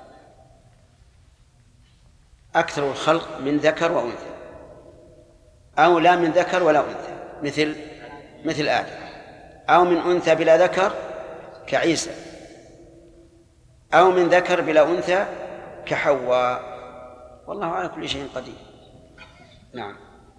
أكثر الخلق من ذكر وأنثى، أو لا من ذكر ولا أنثى مثل آدم، أو من أنثى بلا ذكر كعيسى، أو من ذكر بلا أنثى كحواء، والله على كل شيء قدير. نعم.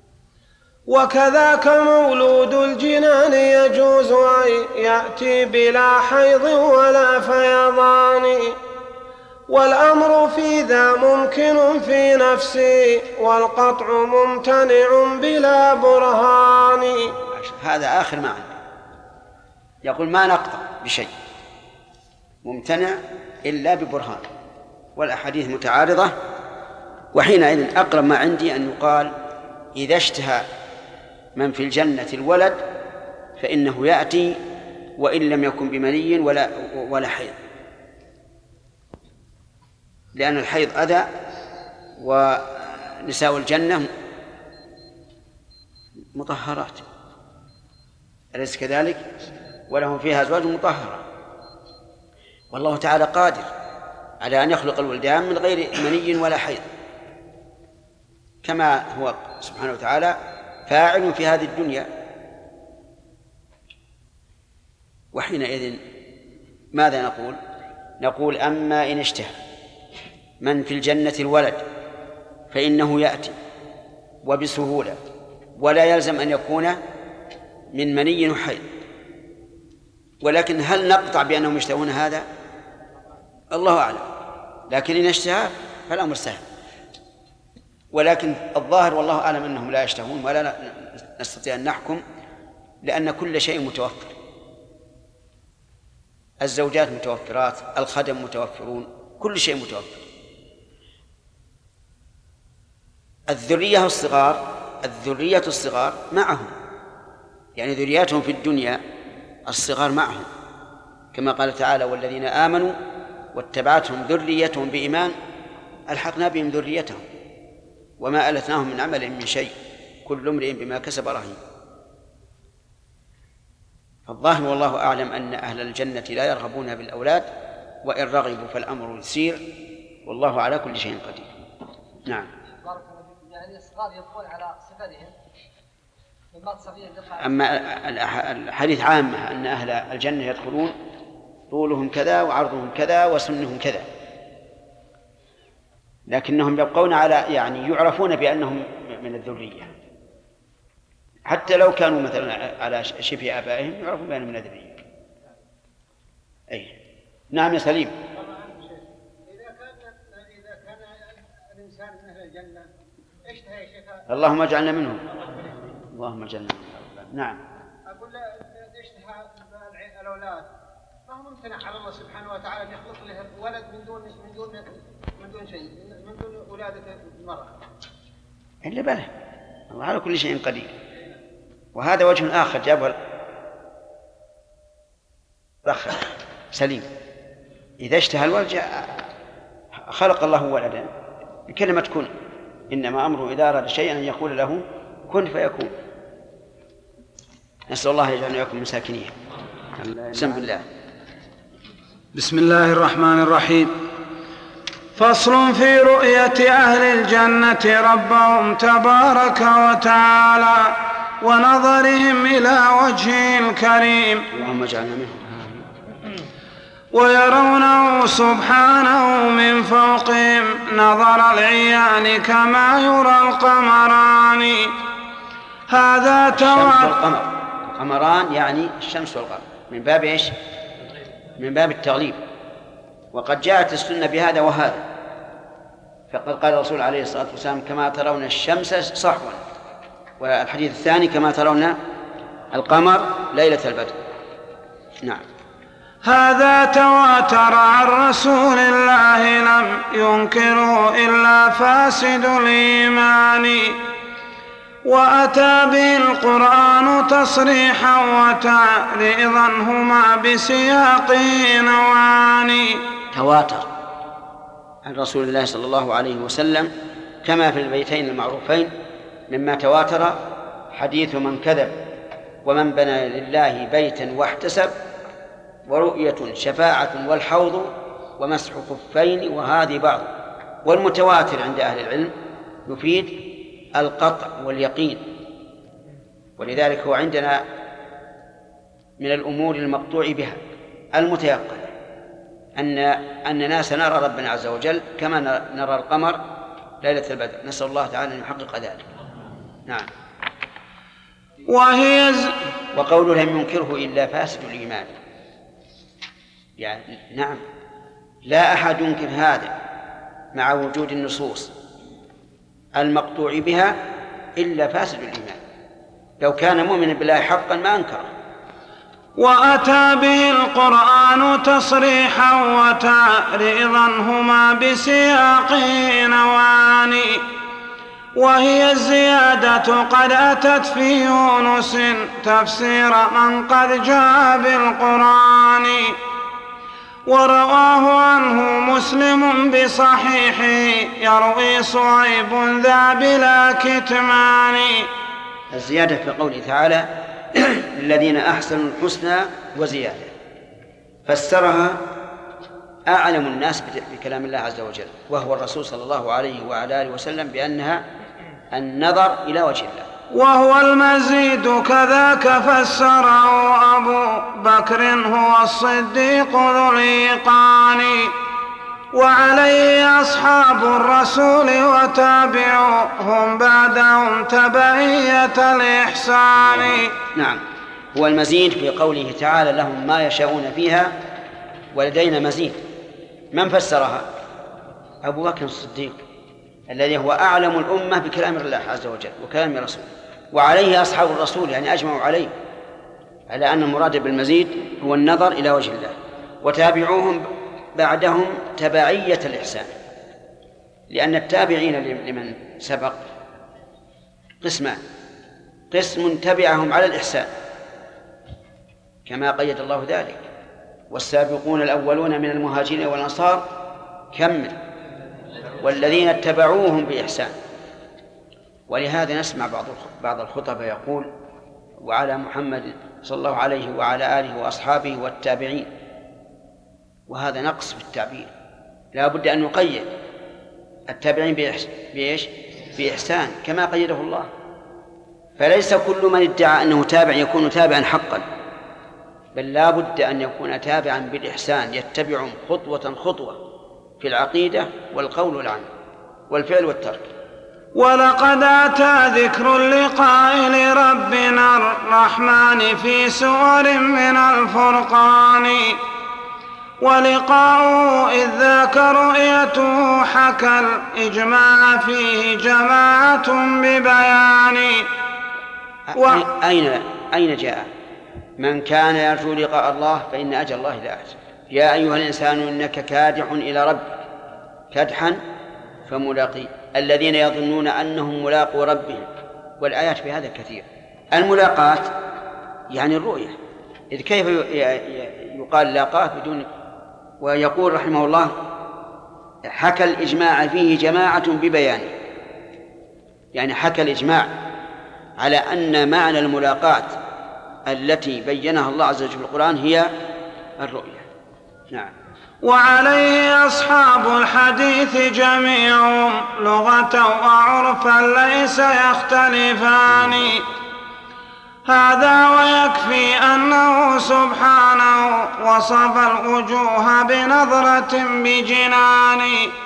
وكذاك مولود الجنان يجوز أن يأتي بلا حيض ولا فيضان، والأمر في ذا ممكن في نفسي، والقطع ممتنع بلا برهان. هذا آخر ما عندي، يقول ما نقطع بشيء، ممتنع إلا ببرهان، والأحاديث متعارضة. وحينئذ أقرب ما عندي أن يقال إذا اشتهى من في الجنة الولد فإنه يأتي وإن لم يكن بمني ولا حيض، لأن الحيض أذى، ونساء الجنة مطهرات، أليس كذلك؟ ولهم فيها أزواج مطهرة. والله تعالى قادر على أن يخلق الولدان من غير مني ولا حيض، كما هو سبحانه وتعالى فاعل في هذه الدنيا. وحينئذ ماذا نقول؟ نقول أما إن اشتهى من في الجنة الولد فإنه يأتي وبسهولة ولا يلزم أن يكون من مني وحيض. ولكن هل نقطع بأنهم يشتهون هذا؟ الله أعلم، لكن إن اشتهى فالأمر سهل. ولكن الظاهر والله أعلم أنهم لا يشتهون، ولا نستطيع أن نحكم، لأن كل شيء متوفر، الزوجات متوفرات، الخدم متوفرون، كل شيء متوفر. الذرية الصغار معهم، يعني ذرياتهم في الدنيا الصغار معهم، كما قال تعالى: والذين آمنوا واتبعتهم ذريتهم بإيمان ألحقنا بهم ذريتهم وما ألتناهم من عمل من شيء كل امرئ بما كسب رهين. فالظاهر والله أعلم أن أهل الجنة لا يرغبون بالأولاد، وإن رغبوا فالأمر يسير، والله على كل شيء قدير. نعم. يعني الصغار يبقون على صفتهم مما صغير. أما الحديث عامة أن أهل الجنة يدخلون طولهم كذا وعرضهم كذا وسنهم كذا، لكنهم يبقون على يعني يعرفون بأنهم من الذرية، حتى لو كانوا مثلا على شبه آبائهم يعرفون بأنهم من الذرية. أي نعم يا سليم. إذا كان الإنسان من أهل الجنة اشتهى يا شيخ. اللهم اجعلنا منهم. اللهم اجعلنا منهم. نعم. أقول اشتهى الأولاد، ما هو ممتنع على الله سبحانه وتعالى أن يخلق له ولد من دون شيء، من دون ولادة المرأة. إلا بله، الله على كل شيء قدير. وهذا وجه آخر جابه الأخ سليم: إذا اشتهى الولد خلق الله ولدا بكلمة كن، إنما أمره إذا أراد شيئا أن يقول له كن فيكون. نسأل الله يجعلنا وإياكم من ساكنيه. بسم الله. بسم الله الرحمن الرحيم. فصل في رؤية أهل الجنة ربهم تبارك وتعالى ونظرهم إلى وجهه الكريم، اللهم اجعلنا منهم، ويرونه سبحانه من فوقهم نظر العيان كما يرى القمران. هذا القمران يعني الشمس والقمر، من باب إيش؟ من باب التغليب. وقد جاءت السنة بهذا وهذا، فقد قال الرسول عليه الصلاة والسلام: كما ترون الشمس صحوا، والحديث الثاني: كما ترون القمر ليلة البدر. نعم. هذا تواتر عن رسول الله لم ينكره إلا فاسد الإيمان، وأتى به القرآن تصريحا وتعريضا هما بسياق نوعان. تواتر عن رسول الله صلى الله عليه وسلم كما في البيتين المعروفين: مما تواتر حديث من كذب، ومن بنى لله بيتا واحتسب، ورؤية شفاعة والحوض، ومسح خفين، وهذه بعض. والمتواتر عند أهل العلم يفيد القطع واليقين، ولذلك هو عندنا من الأمور المقطوع بها المتيقن أننا سنرى ربنا عز وجل كما نرى القمر ليلة البدر. نسأل الله تعالى أن يحقق ذلك. نعم. وقوله لم ينكره إلا فاسد الإيمان، يعني نعم، لا أحد ينكر هذا مع وجود النصوص المقطوع بها إلا فاسد الإيمان. لو كان مؤمنا بالله حقا ما أنكره. وأتى به القرآن تصريحا وتعريضا هما بسياق نوعان، وهي الزيادة قد أتت في يونس تفسير من قد جاء بالقرآن، ورواه عنه مسلم بصحيحه يروي صهيب ذا بلا كتمان. الزيادة في قوله تعالى: للذين أحسنوا الحسنى وزيادة، فسرها أعلم الناس بكلام الله عز وجل، وهو الرسول صلى الله عليه وعلى آله وسلم بأنها النظر إلى وجه الله. وهو المزيد كذاك فسره أبو بكر هو الصديق ذو الإيقان، وعليه أصحاب الرسول وتابعوهم بعدهم تبعية الإحسان. نعم، هو المزيد في قوله تعالى لهم ما يشاءون فيها ولدينا مزيد. من فسرها؟ أبو بكر الصديق الذي هو أعلم الأمة بكلام الله عز وجل وكلام رسوله، وعليه أصحاب الرسول يعني أجمعوا عليه على أن المراد بالمزيد هو النظر إلى وجه الله، وتابعوهم بعدهم تبعية الإحسان، لأن التابعين لمن سبق قسمان: قسم تبعهم على الإحسان كما قيد الله ذلك: والسابقون الأولون من المهاجرين والأنصار كمل والذين اتبعوهم بإحسان. ولهذا نسمع بعض الخطباء يقول: وعلى محمد صلى الله عليه وعلى آله وأصحابه والتابعين، وهذا نقص في التعبير، لا بد أن نقيد التابعين بإيش؟ بإحسان كما قيده الله. فليس كل من ادعى أنه تابع يكون تابعا حقا، بل لا بد أن يكون تابعا بالإحسان يتبعهم خطوة خطوة في العقيدة والقول والعمل والفعل والترك. ولقد أتى ذكر اللقاء لربنا الرحمن في سور من الفرقان، ولقاؤه إذ ذاك رؤيته حكى الإجماع فيه جماعة ببيان. أين جاء؟ من كان يرجو لقاء الله فإن أجل الله لآت. يا أيها الإنسان إنك كادح إلى ربك كدحا فملاقيه، الذين يظنون أنهم ملاقوا ربهم. والآيات في هذا كثير. الملاقاة يعني الرؤية، إذ كيف يقال لاقاه بدون. ويقول رحمه الله: حكى الإجماع فيه جماعة ببيانه، يعني حكى الإجماع على أن معنى الملاقاة التي بينها الله عز وجل في القرآن هي الرؤية. نعم. وعليه أصحاب الحديث جميعهم لغة وعرفا ليس يختلفان. هذا ويكفي أنه سبحانه وصف الوجوه بنظرة بجنان،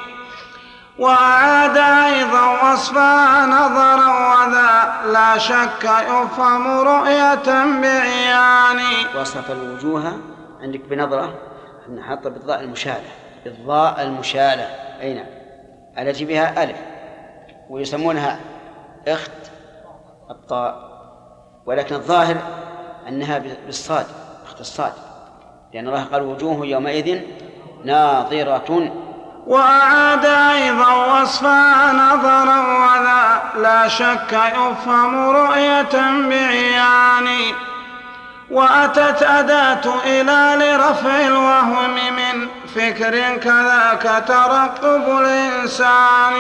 وأعاد أيضا وصفها نظرا، وذا لا شك يفهم رؤية بعيان. وصف الوجوه عندك بنظرة، نحط بالضاء المشالة، بالضاء المشالة أي نعم، التي بها ألف، ويسمونها أخت الطاء، ولكن الظاهر أنها بالصاد، أخت الصاد، لأن الله قال: وجوه يومئذ ناظرة. وأعاد أيضا وصفها نظرا، وذا لا شك يفهم رؤية بعيان. وأتت أداة إلى لرفع الوهم من فكر كذاك ترقب الإنسان،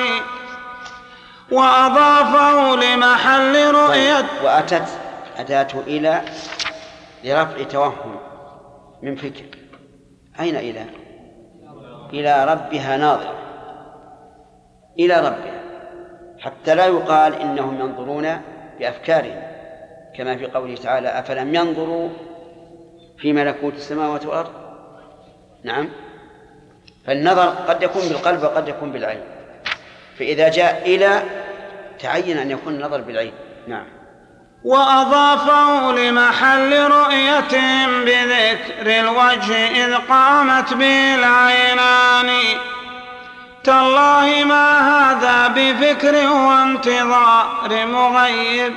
وأضافه لمحل رؤية. وأتت أداة إلى لرفع توهم من فكر. أين إلى؟ إلى ربها ناظرة، إلى ربها، حتى لا يقال إنهم ينظرون بأفكارهم، كما في قوله تعالى: أفلم ينظروا في ملكوت السماوات والأرض. نعم، فالنظر قد يكون بالقلب وقد يكون بالعين، فإذا جاء إلى تعين أن يكون النظر بالعين. نعم. وأضافه لمحل رؤيتهم بذكر الوجه إذ قامت به العينان. تالله ما هذا بفكر وانتظار مغيب،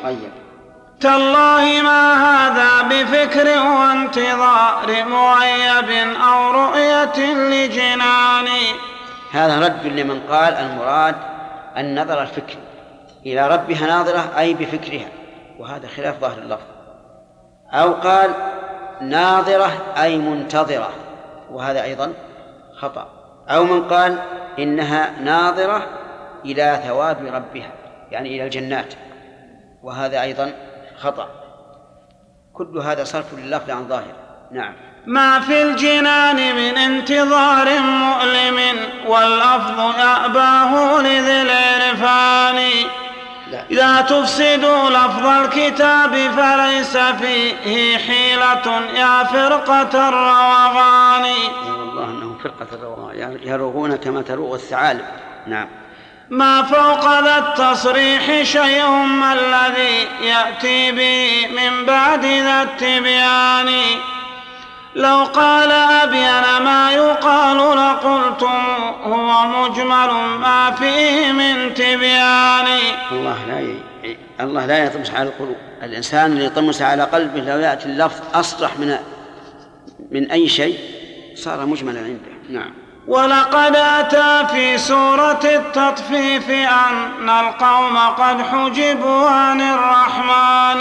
تالله ما هذا بفكر وانتظار مغيب أو رؤية لجنان. هذا رد لمن قال المراد النظر الفكري، إلى ربها ناظرة أي بفكرها، وهذا خلاف ظاهر اللفظ. أو قال ناظرة أي منتظرة، وهذا أيضا خطأ. أو من قال إنها ناظرة إلى ثواب ربها، يعني إلى الجنات، وهذا أيضا خطأ. كل هذا صرف لللفظ عن ظاهر. نعم. ما في الجنان من انتظار مؤلم واللفظ يأباه لذي العرفان لا تفسدوا لفظ الكتاب فليس فيه حيلة يا فرقة الروغان. والله أنه فرقة الروغان يروغون كما تروغ الثعالب. نعم. ما فوق ذا التصريح شيء ما الذي يأتي به من بعد ذا التبيان. لو قال أبين ما يقال لقلتم هو مجمل ما فيه من تبيان. الله لا يطمس على القلوب. الإنسان اللي يطمس على قلبه لو يأتي اللفظ أصرح من أي شيء صار مجملا عنده. نعم. ولقد أتى في سورة التطفيف أن القوم قد حجبوا عن الرحمن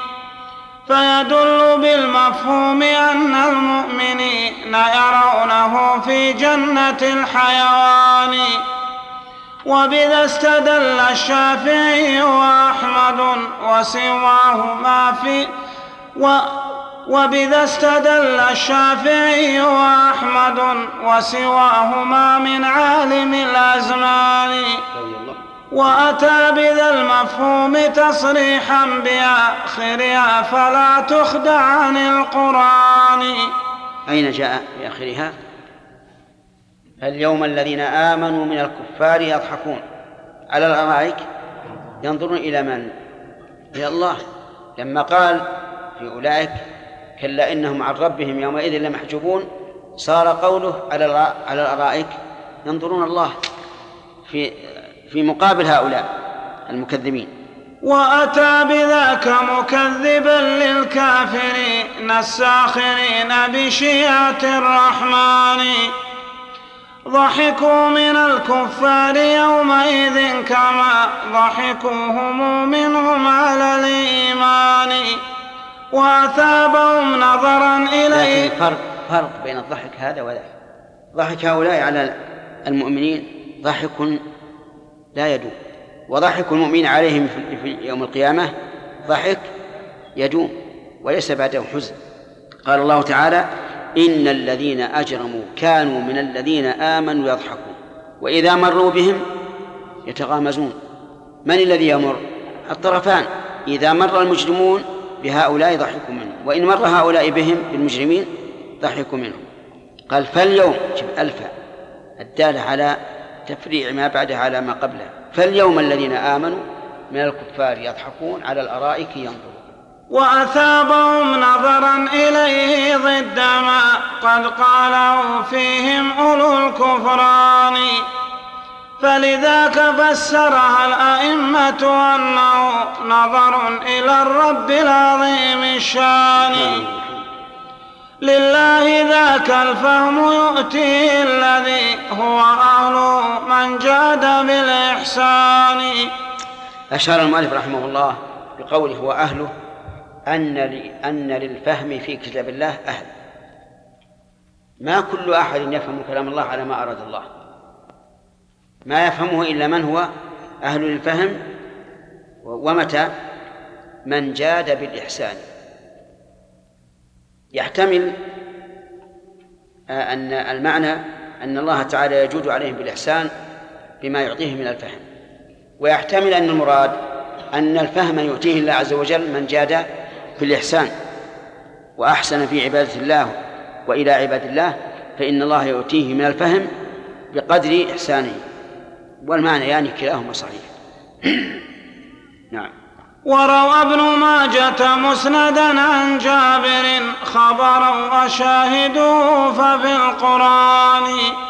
فيدل بالمفهوم أن المؤمنين يرونه في جنة الحيوان. وبذا استدل الشافعي وأحمد وسواهما وبذا استدل الشافعي وأحمد وسواهما من عالم الأزمان. وأتى بذا المفهوم تصريحا بآخرها فلا تخدع عن القرآن. أين جاء بآخرها؟ فاليوم الذين آمنوا من الكفار يضحكون على الأرائك ينظرون إلى من؟ إلى الله. لما قال في أولئك كلا إنهم عن ربهم يومئذ لمحجوبون صار قوله على الأرائك ينظرون الله في مقابل هؤلاء المكذبين. وأتى بذاك مكذبا للكافرين الساخرين بشيعة الرحمن. ضحكوا من الكفار يومئذ كما ضحكوهم منهم على الإيمان وأثابهم نظرا إليه. لكن فرق بين الضحك هذا وذاك. ضحك هؤلاء على المؤمنين ضحك لا يدوم، وضحك المؤمن عليهم في يوم القيامة ضحك يدوم وليس بعده حزن. قال الله تعالى إن الذين أجرموا كانوا من الذين آمنوا يضحكون وإذا مروا بهم يتغامزون. من الذي يمر؟ الطرفان. إذا مر المجرمون بهؤلاء ضحكوا منهم وإن مر هؤلاء بهم بالمجرمين ضحكوا منهم. قال فاليوم ألفا الدالة على تفريع ما بعدها على ما قبله. فاليوم الذين آمنوا من الكفار يضحكون على الأرائك ينظرون. وأثابهم نظرا إليه ضد ما قد قاله فيهم أولو الكفران. فلذاك فسرها الأئمة أنه نظر إلى الرب العظيم الشان. لله ذاك الفهم يؤتيه الذي هو أهله من جاد بالإحسان. أشار المؤلف رحمه الله بقوله هو أهله أن للفهم في كتاب الله أهل. ما كل أحد يفهم كلام الله على ما أراد الله، ما يفهمه إلا من هو أهل للفهم. ومتى؟ من جاد بالإحسان. يحتمل أن المعنى أن الله تعالى يجود عليهم بالإحسان بما يعطيه من الفهم، ويحتمل أن المراد أن الفهم يؤتيه الله عز وجل من جاد بالإحسان وأحسن في عبادة الله وإلى عباد الله فإن الله يؤتيه من الفهم بقدر إحسانه. والمعنى يعني كلاهما صحيح. نعم. وروى ابن ماجة مسندا عن جابر خبرا وشاهدوه ففي القرآن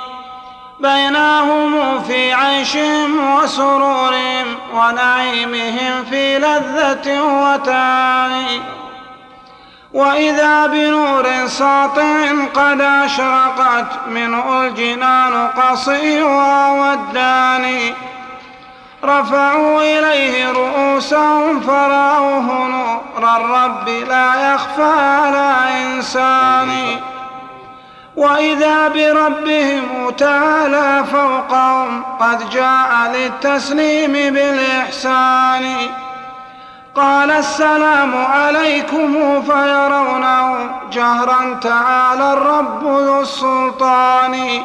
بينهم في عيشهم وسرورهم ونعيمهم في لذة وتعاني. وإذا بنور ساطع قد أشرقت منه الجنان قصيها والداني رفعوا إليه رؤوسهم فرأوه نور الرب لا يخفى على إنسان. وإذا بربهم تعالى فوقهم قد جاء للتسليم بالإحسان قال السلام عليكم فيرونه جهرا تعالى الرب ذو السلطان.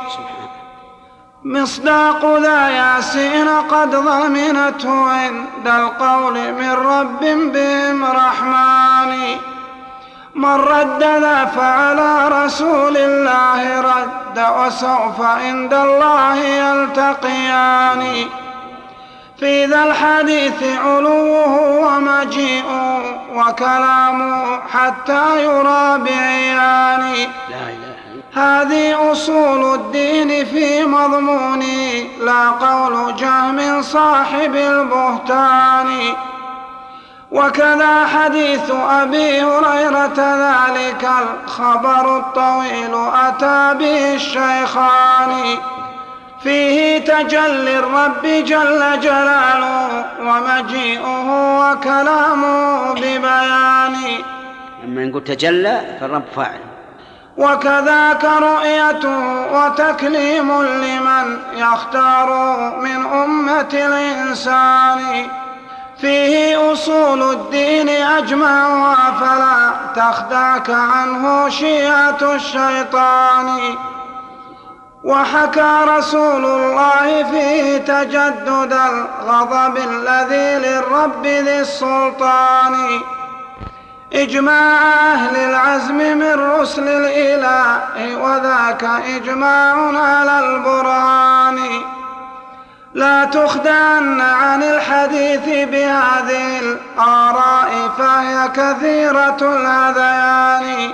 مصداق ذا ياسين قد ضمنته عند القول من رب بهم رحمن. من رد ذا فعلى رسول الله رد وسوف عند الله يلتقيان. في ذا الحديث علوه ومجيئه وكلامه حتى يرى بعيان. هذه أصول الدين في مضموني لا قول جهم صاحب البهتان. وكذا حديث أبي هريرة ذلك الخبر الطويل أتى به الشيخان. فيه تجلي الرب جل جلاله ومجيئه وكلامه ببيان. لما نقول تجلى فالرب فاعل. وكذاك رؤيته وتكليم لمن يختار من أمة الإنسان. فيه أصول الدين أجمعها فلا تخدعك عنه شيعة الشيطان. وحكى رسول الله فيه تجدد الغضب الذي للرب ذي السلطان. إجماع أهل العزم من رسل الإله وذاك إجماع على البرهان. لا تخدعن عن الحديث بهذه الآراء فهي كثيرة الهذيان.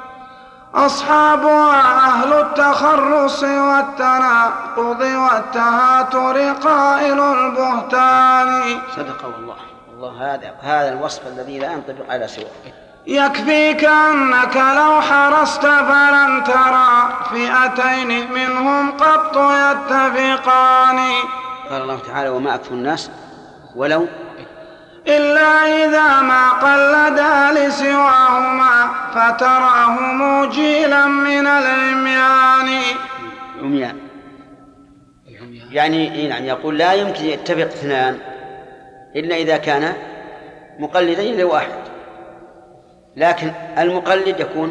أصحابها أهل التخرص والتناقض والتهاتر قائل البهتان. صدق والله. والله هذا الوصف الذي لا ينطبق على سواه. يكفيك أنك لو حرصت فلن ترى فئتين منهم قط يتفقان. قال الله تعالى وما أكثر الناس ولو إلا إذا ما قلدا لسواهما فتراه موجيلا من العميان. عميان يعني يقول لا يمكن يتفق اثنان إلا إذا كان مقلدين لواحد، لكن المقلد يكون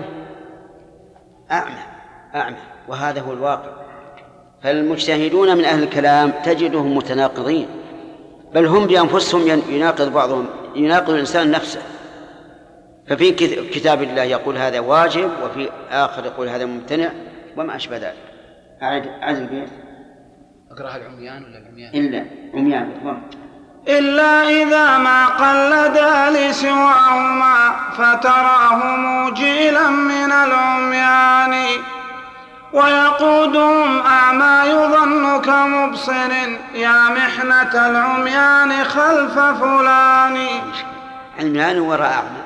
أعمى وهذا هو الواقع. فالمجتهدون من أهل الكلام تجدهم متناقضين، بل هم بأنفسهم يناقض بعضهم، يناقض الإنسان نفسه. ففي كتاب الله يقول هذا واجب وفي آخر يقول هذا ممتنع وما أشبه ذلك. أعد البيت. أقرأها العميان ولا العميان؟ إلا عميان. إلا إذا ما قلدا لسواهما فتراه موجيلا من العميان. ويقودهم أعمى يظن كمبصر يا محنة العميان خلف فلان. عميان وراء أعمى.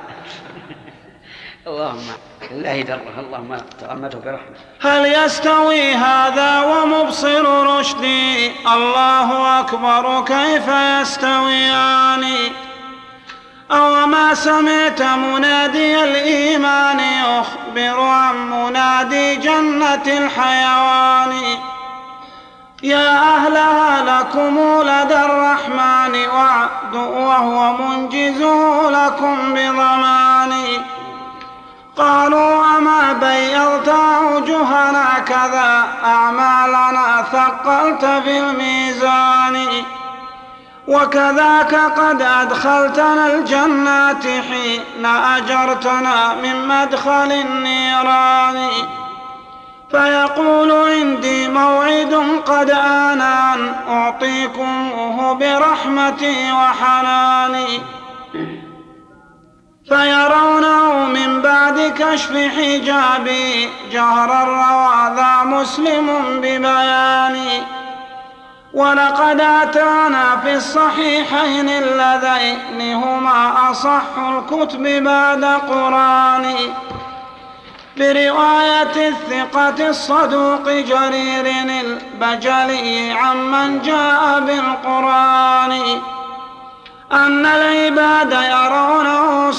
اللهم الله يدره، اللهم تغمده برحمة. هل يستوي هذا ومبصر رشدي؟ الله أكبر كيف يستويان؟ أو ما سمعت منادي الإيمان يخبر عن منادي جنة الحيوان. يا أهلها لكم لدى الرحمن وعد وهو منجزه لكم بضمان. قالوا أما بيضت وجوهنا كذا أعمالنا ثقلت في الميزان. وكذاك قد أدخلتنا الجنات حين أجرتنا من مدخل النيران. فيقول عندي موعد قد آن أن أعطيكمه برحمتي وحناني. فيرونه من بعد كشف حجابي جهر الروى ذا مسلم ببياني. ولقد أتانا في الصحيحين اللذين هما أصح الكتب بعد قرآن برواية الثقة الصدوق جرير البجلي عمن جاء بالقرآن أن العباد يرونه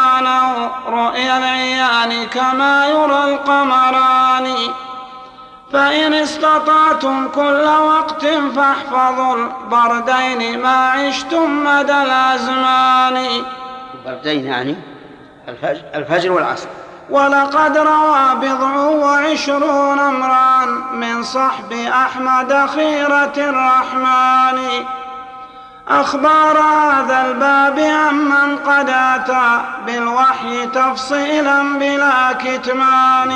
سبحانه رؤيا العيان كما يرى القمران. فإن استطعتم كل وقت فاحفظوا البردين ما عشتم مدى الأزمان. البردين يعني الفجر والعصر. ولقد روى 24 امرأ من صحب أحمد خيرة الرحمن أخبار هذا الباب عمن قد أتى بالوحي تفصيلا بلا كتمان.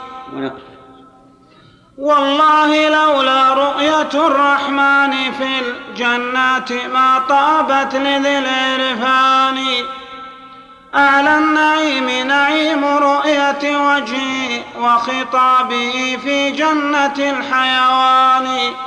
والله لولا رؤية الرحمن في الجنات ما طابت لذي العرفان. أعلى النعيم نعيم رؤية وجهه وخطابه في جنة الحيوان.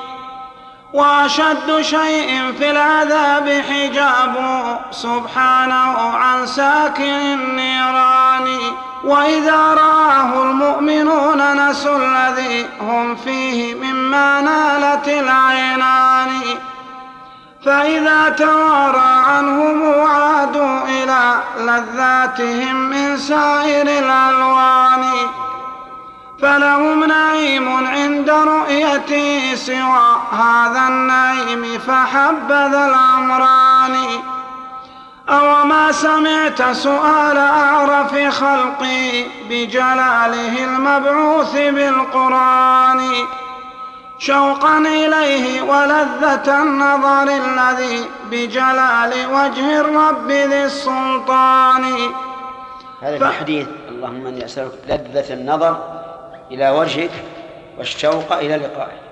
وأشد شيء في العذاب حجابه سبحانه عن ساكن النيران. وإذا رآه المؤمنون نسوا الذي هم فيه مما نالت العينان. فإذا توارى عنهم عادوا إلى لذاتهم من سائر الألوان. فلهم نعيم عند رؤيته سوى هذا النعيم فحبذا الأمران. أوما سمعت سؤال أعرف خلقي بجلاله المبعوث بالقرآن شوقا إليه ولذة النظر الذي بجلال وجه الرب ذي السلطان. هذا في الحديث اللهم إني أسألك لذة النظر إلى وجهك والشوق إلى لقائك.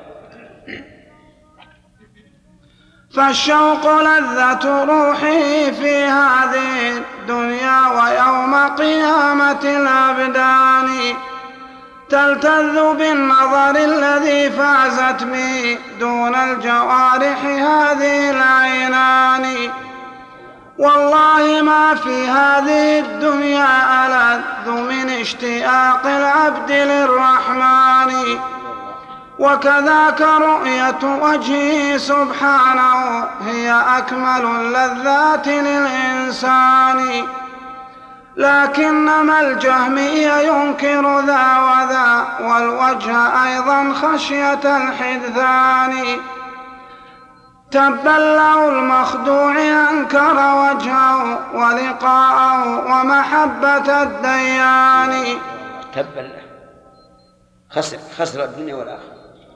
فالشوق لذة روحه في هذه الدنيا ويوم قيامة الأبدان تلتذ بالنظر الذي فازت به دون الجوارح هذه العينان. والله ما في هذه الدنيا ألذ من اشتياق العبد للرحمن. وكذاك رؤية وجهه سبحانه هي أكمل اللذات للإنسان. لكنما الجهمي ينكر ذا وذا والوجه أيضا خشية الحدثان. تبا له المخدوع أنكر وجهه ولقاءه ومحبة الديان. تبا له خسر الدنيا والآخرة.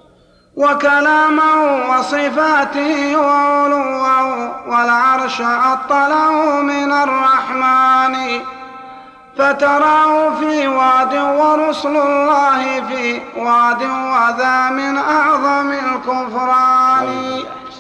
وكلامه وصفاته وعلوه والعرش عطله من الرحمن. فتراه في واد ورسل الله في واد وذا من أعظم الكفران.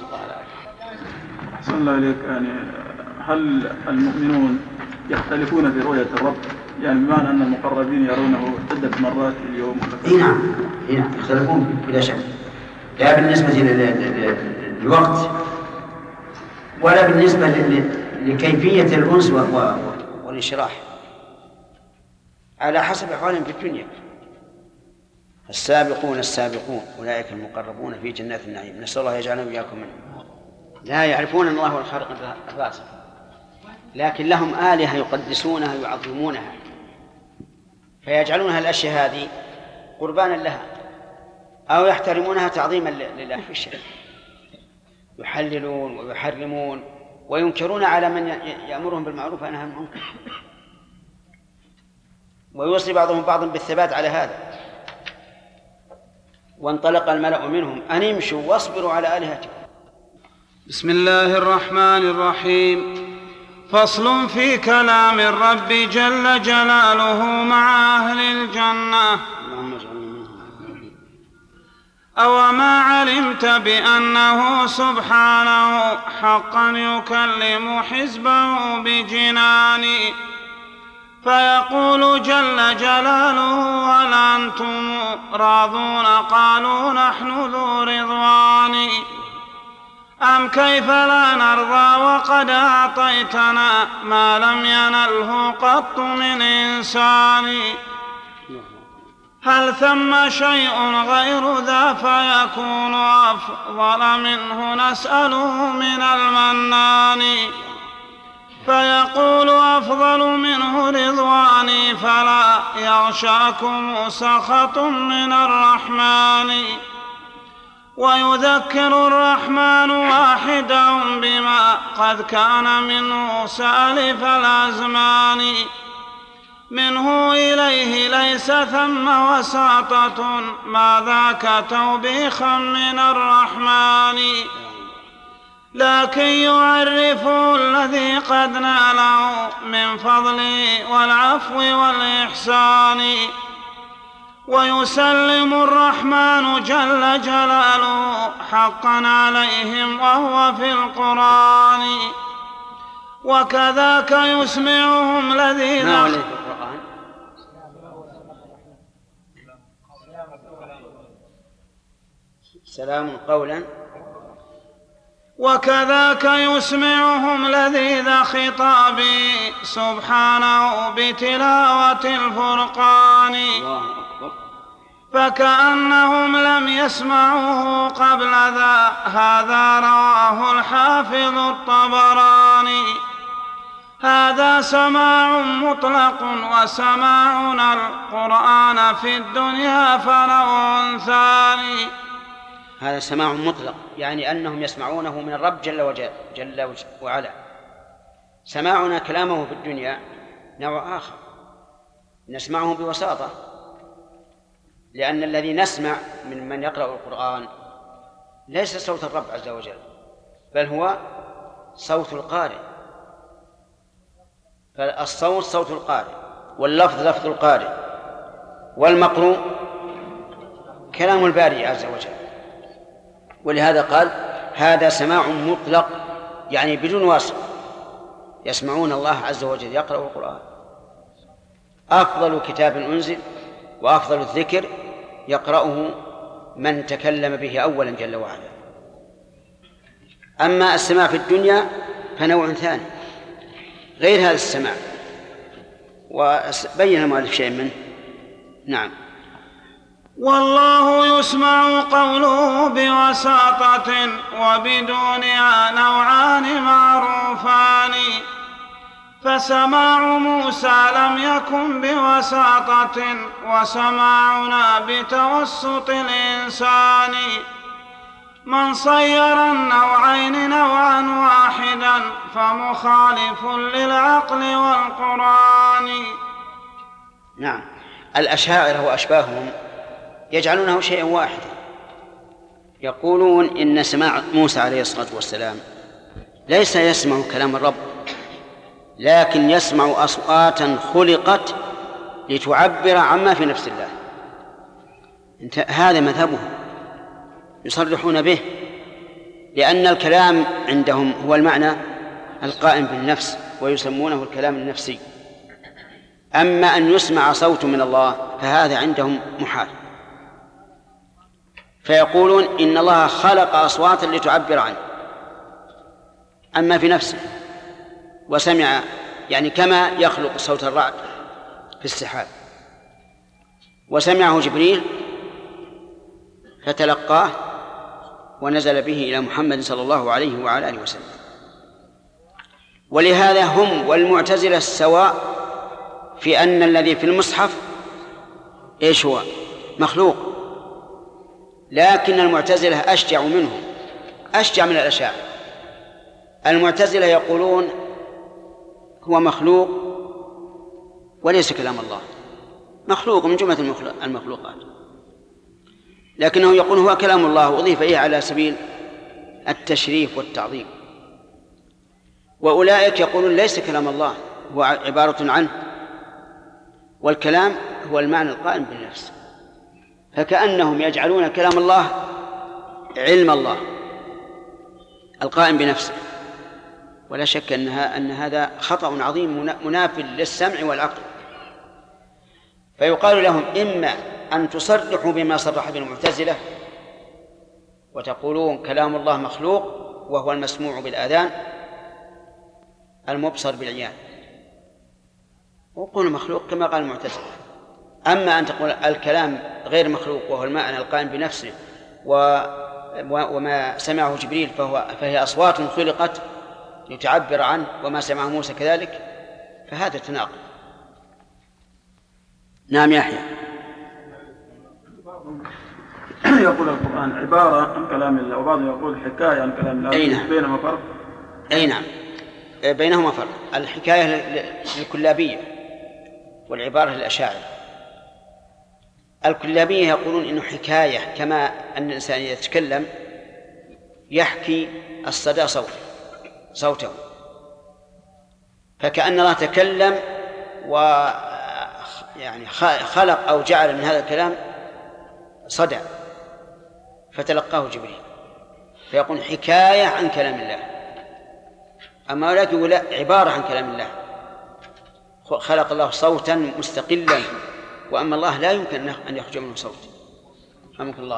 أحسن الله إليك. يعني هل المؤمنون يختلفون في رؤية الرب؟ يعني بمعنى أن المقربين يرونه عدة مرات في اليوم؟ نعم يختلفون بلا شك، لا بالنسبة للوقت ولا بالنسبة لكيفية الأنس والانشراح، على حسب أحوالهم في الدنيا. السابقون أولئك المقربون في جنات النعيم، نسأل الله يجعلنا وإياكم منهم. لا يعرفون الله هو الخالق الرازق، لكن لهم آلهة يقدسونها يعظمونها فيجعلونها الأشياء هذه قربانا لها أو يحترمونها تعظيما لله في الشرك، يحللون ويحرمون وينكرون على من يأمرهم بالمعروف وينهى عن المنكر، ويوصي بعضهم بعضا بالثبات على هذا. وانطلق الملأ منهم أن امشوا واصبروا على آلهتكم. بسم الله الرحمن الرحيم. فصل في كلام الرب جل جلاله مع أهل الجنة. أوما علمت بأنه سبحانه حقا يكلم حزبه بجنان، فيقول جل جلاله هل أنتم راضون؟ قالوا نحن ذو رضوان. أم كيف لا نرضى وقد أعطيتنا ما لم ينله قط من إنسان؟ هل ثم شيء غير ذا فيكون أفضل منه؟ نسأله من المنان. فيقول أفضل منه رضواني فلا يغشاكم سخط من الرحمن. ويذكر الرحمن واحدا بما قد كان منه سالف الأزمان. منه إليه ليس ثم وساطة ما ذاك توبيخا من الرحمن. لكن يعرف الذي قد ناله من فضله والعفو والإحسان. ويسلم الرحمن جل جلاله حقا عليهم وهو في القرآن. وكذاك يسمعهم الذين ما ولد في القرآن سلام قولا. وكذاك يسمعهم لذيذ خطابي سبحانه بتلاوة الفرقان. فكأنهم لم يسمعوه قبل ذا. هذا رواه الحافظ الطبراني. هذا سماع مطلق وسماعنا القرآن في الدنيا فنوع ثاني. هذا سماع مطلق يعني أنهم يسمعونه من الرب جل وعلا. سماعنا كلامه في الدنيا نوع آخر، نسمعه بوساطة، لأن الذي نسمع من يقرأ القرآن ليس صوت الرب عز وجل، بل هو صوت القارئ. فالصوت صوت القارئ، واللفظ لفظ القارئ، والمقروء كلام الباري عز وجل. ولهذا قال هذا سماع مطلق يعني بدون واسطة، يسمعون الله عز وجل يقرأ القرآن. أفضل كتاب أنزل وأفضل الذكر يقرأه من تكلم به أولا جل وعلا. أما السماع في الدنيا فنوع ثاني غير هذا السماع، وبين المؤلف شيء منه. نعم. والله يسمع قوله بوساطة وبدونها نوعان معروفان. فسماع موسى لم يكن بوساطة وسماعنا بتوسط الإنسان. من صير النوعين نوعا واحدا فمخالف للعقل والقرآن. نعم. الأشاعرة وأشباههم يجعلونه شيئا واحدا، يقولون إن سماع موسى عليه الصلاة والسلام ليس يسمع كلام الرب، لكن يسمع أصواتا خلقت لتعبر عما في نفس الله. هذا مذهبهم يصرحون به، لأن الكلام عندهم هو المعنى القائم بالنفس ويسمونه الكلام النفسي. أما أن يسمع صوت من الله فهذا عندهم محال. فيقولون إن الله خلق أصواتا لتعبر عنه أما في نفسه، وسمع يعني كما يخلق صوت الرعد في السحاب، وسمعه جبريل فتلقاه ونزل به إلى محمد صلى الله عليه وعلى آله وسلم. ولهذا هم والمعتزلة سواء في أن الذي في المصحف إيش هو؟ مخلوق. لكن المعتزلة أشجع منهم، أشجع من الأشاعرة. المعتزلة يقولون هو مخلوق وليس كلام الله، مخلوق من جملة المخلوقات، لكنه يقول هو كلام الله وأضيف إليه على سبيل التشريف والتعظيم. وأولئك يقولون ليس كلام الله، هو عبارة عنه، والكلام هو المعنى القائم بالنفس. فكأنهم يجعلون كلام الله علم الله القائم بنفسه، ولا شك أن هذا خطأ عظيم مناف للسمع والعقل. فيقال لهم إما أن تصرحوا بما صرح بالمعتزلة وتقولون كلام الله مخلوق وهو المسموع بالآذان المبصر بالعيان، وقولوا مخلوق كما قال المعتزلة. أما أن تقول الكلام غير مخلوق وهو المعنى القائم بنفسه وما سمعه جبريل فهي أصوات خلقت لتعبر عنه وما سمعه موسى كذلك، فهذا تناقض. نعم يحيى. يقول القرآن عبارة عن كلام الله وبعضهم يقول حكاية عن كلام الله. أي نعم. بينهما فرق؟ أي نعم بينهما فرق. الحكاية للكلابية والعبارة للأشاعرة. الكلابية يقولون إنه حكاية كما أن الإنسان يتكلم يحكي الصدى صوته، فكأن الله تكلم يعني خلق أو جعل من هذا الكلام صدى فتلقاه جبريل، فيقول حكاية عن كلام الله. أما ولكن يقول لا، عبارة عن كلام الله، خلق الله صوتا مستقلا، وأما الله لا يمكن أن يخرج منه صوت. رحمك الله.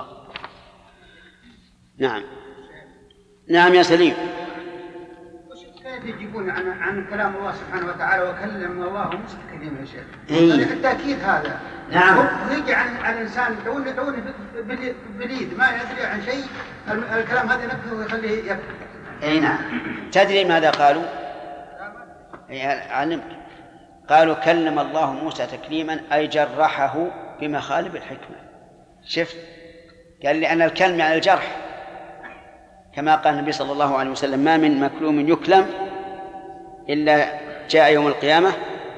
نعم نعم يا سليم. كيف يجيبون عن كلام الله سبحانه وتعالى وكلم الله مستكلم يا شيخ؟ إيه؟ التأكيد هذا. نعم. يجي عن الإنسان دون بليد ما يدري عن شيء، الكلام هذا نفسه ويخليه يكفي. أي نعم. تدري ماذا قالوا؟ علمك. قالوا كلم الله موسى تكليما أي جرحه بمخالب الحكمة. شفت؟ قال لأن الكلم يعني الجرح، كما قال النبي صلى الله عليه وسلم ما من مكلوم يكلم إلا جاء يوم القيامة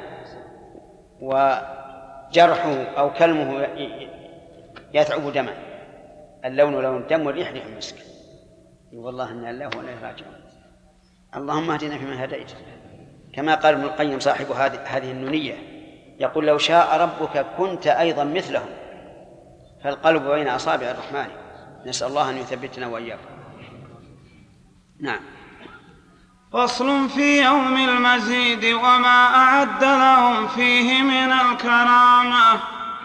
وجرحه أو كلمه يتعب دما، اللون لون الدم والريح ريح المسك. والله إنا الله وإنا إليه راجعون. اللهم اهدنا فيمن هديت، كما قال ابن القيم صاحب هذه النونية، يقول لو شاء ربك كنت أيضا مثلهم، فالقلب بين أصابع الرحمن. نسأل الله أن يثبتنا وإياكم. نعم. فصل في يوم المزيد وما أعد لهم فيه من الكرامة.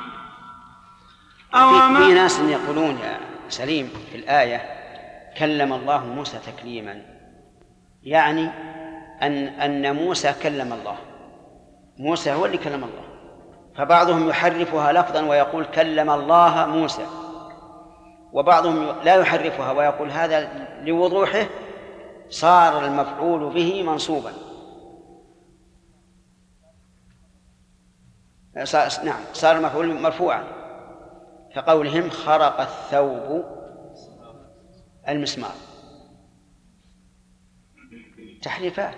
في ناس يقولون يا سليم في الآية كلم الله موسى تكليما، يعني أن موسى كلم الله، موسى هو اللي كلم الله، فبعضهم يحرفها لفظا ويقول كلم الله موسى، وبعضهم لا يحرفها ويقول هذا لوضوحه صار المفعول به منصوبا. نعم صار المفعول مرفوعا، كقولهم خرق الثوب المسمار. تحريفات.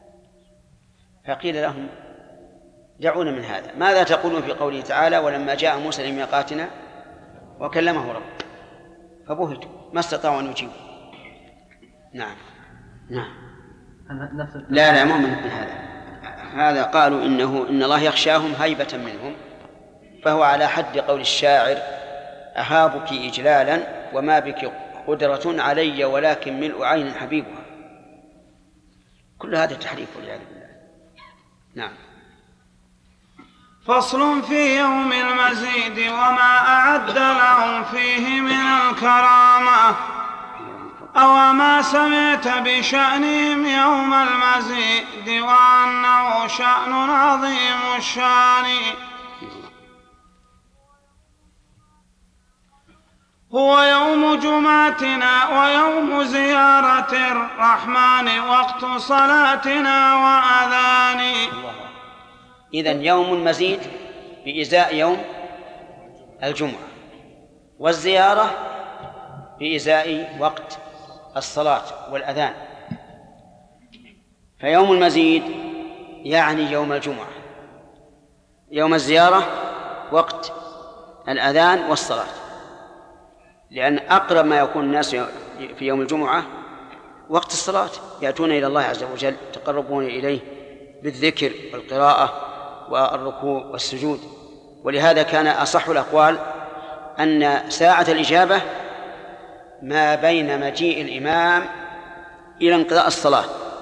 فقيل لهم دعونا من هذا، ماذا تقولون في قوله تعالى ولما جاء موسى لميقاتنا وكلمه ربه؟ فبهتوا ما استطاعوا أن يجيبوا. نعم نعم. لا مو من هذا قالوا إن الله يخشاهم هيبة منهم، فهو على حد قول الشاعر أهابك إجلالا وما بك قدرة علي ولكن ملء عين حبيبها. كل هذا تحريف والعياذ بالله. نعم. فصل في يوم المزيد وما أعد لهم فيه من الكرامة. أو ما سمعت بشأنهم يوم المزيد وأنه شأن عظيم الشان، هو يوم جمعتنا ويوم زيارة الرحمن وقت صلاتنا وأذان. إذن يوم المزيد بإزاء يوم الجمعة، والزيارة بإزاء وقت الصلاة والأذان. فيوم المزيد يعني يوم الجمعة، يوم الزيارة وقت الأذان والصلاة، لأن أقرب ما يكون الناس في يوم الجمعة وقت الصلاة، يأتون إلى الله عز وجل يتقربون إليه بالذكر والقراءة والركوع والسجود. ولهذا كان أصح الأقوال أن ساعة الإجابة ما بين مجيء الإمام إلى انقضاء الصلاة،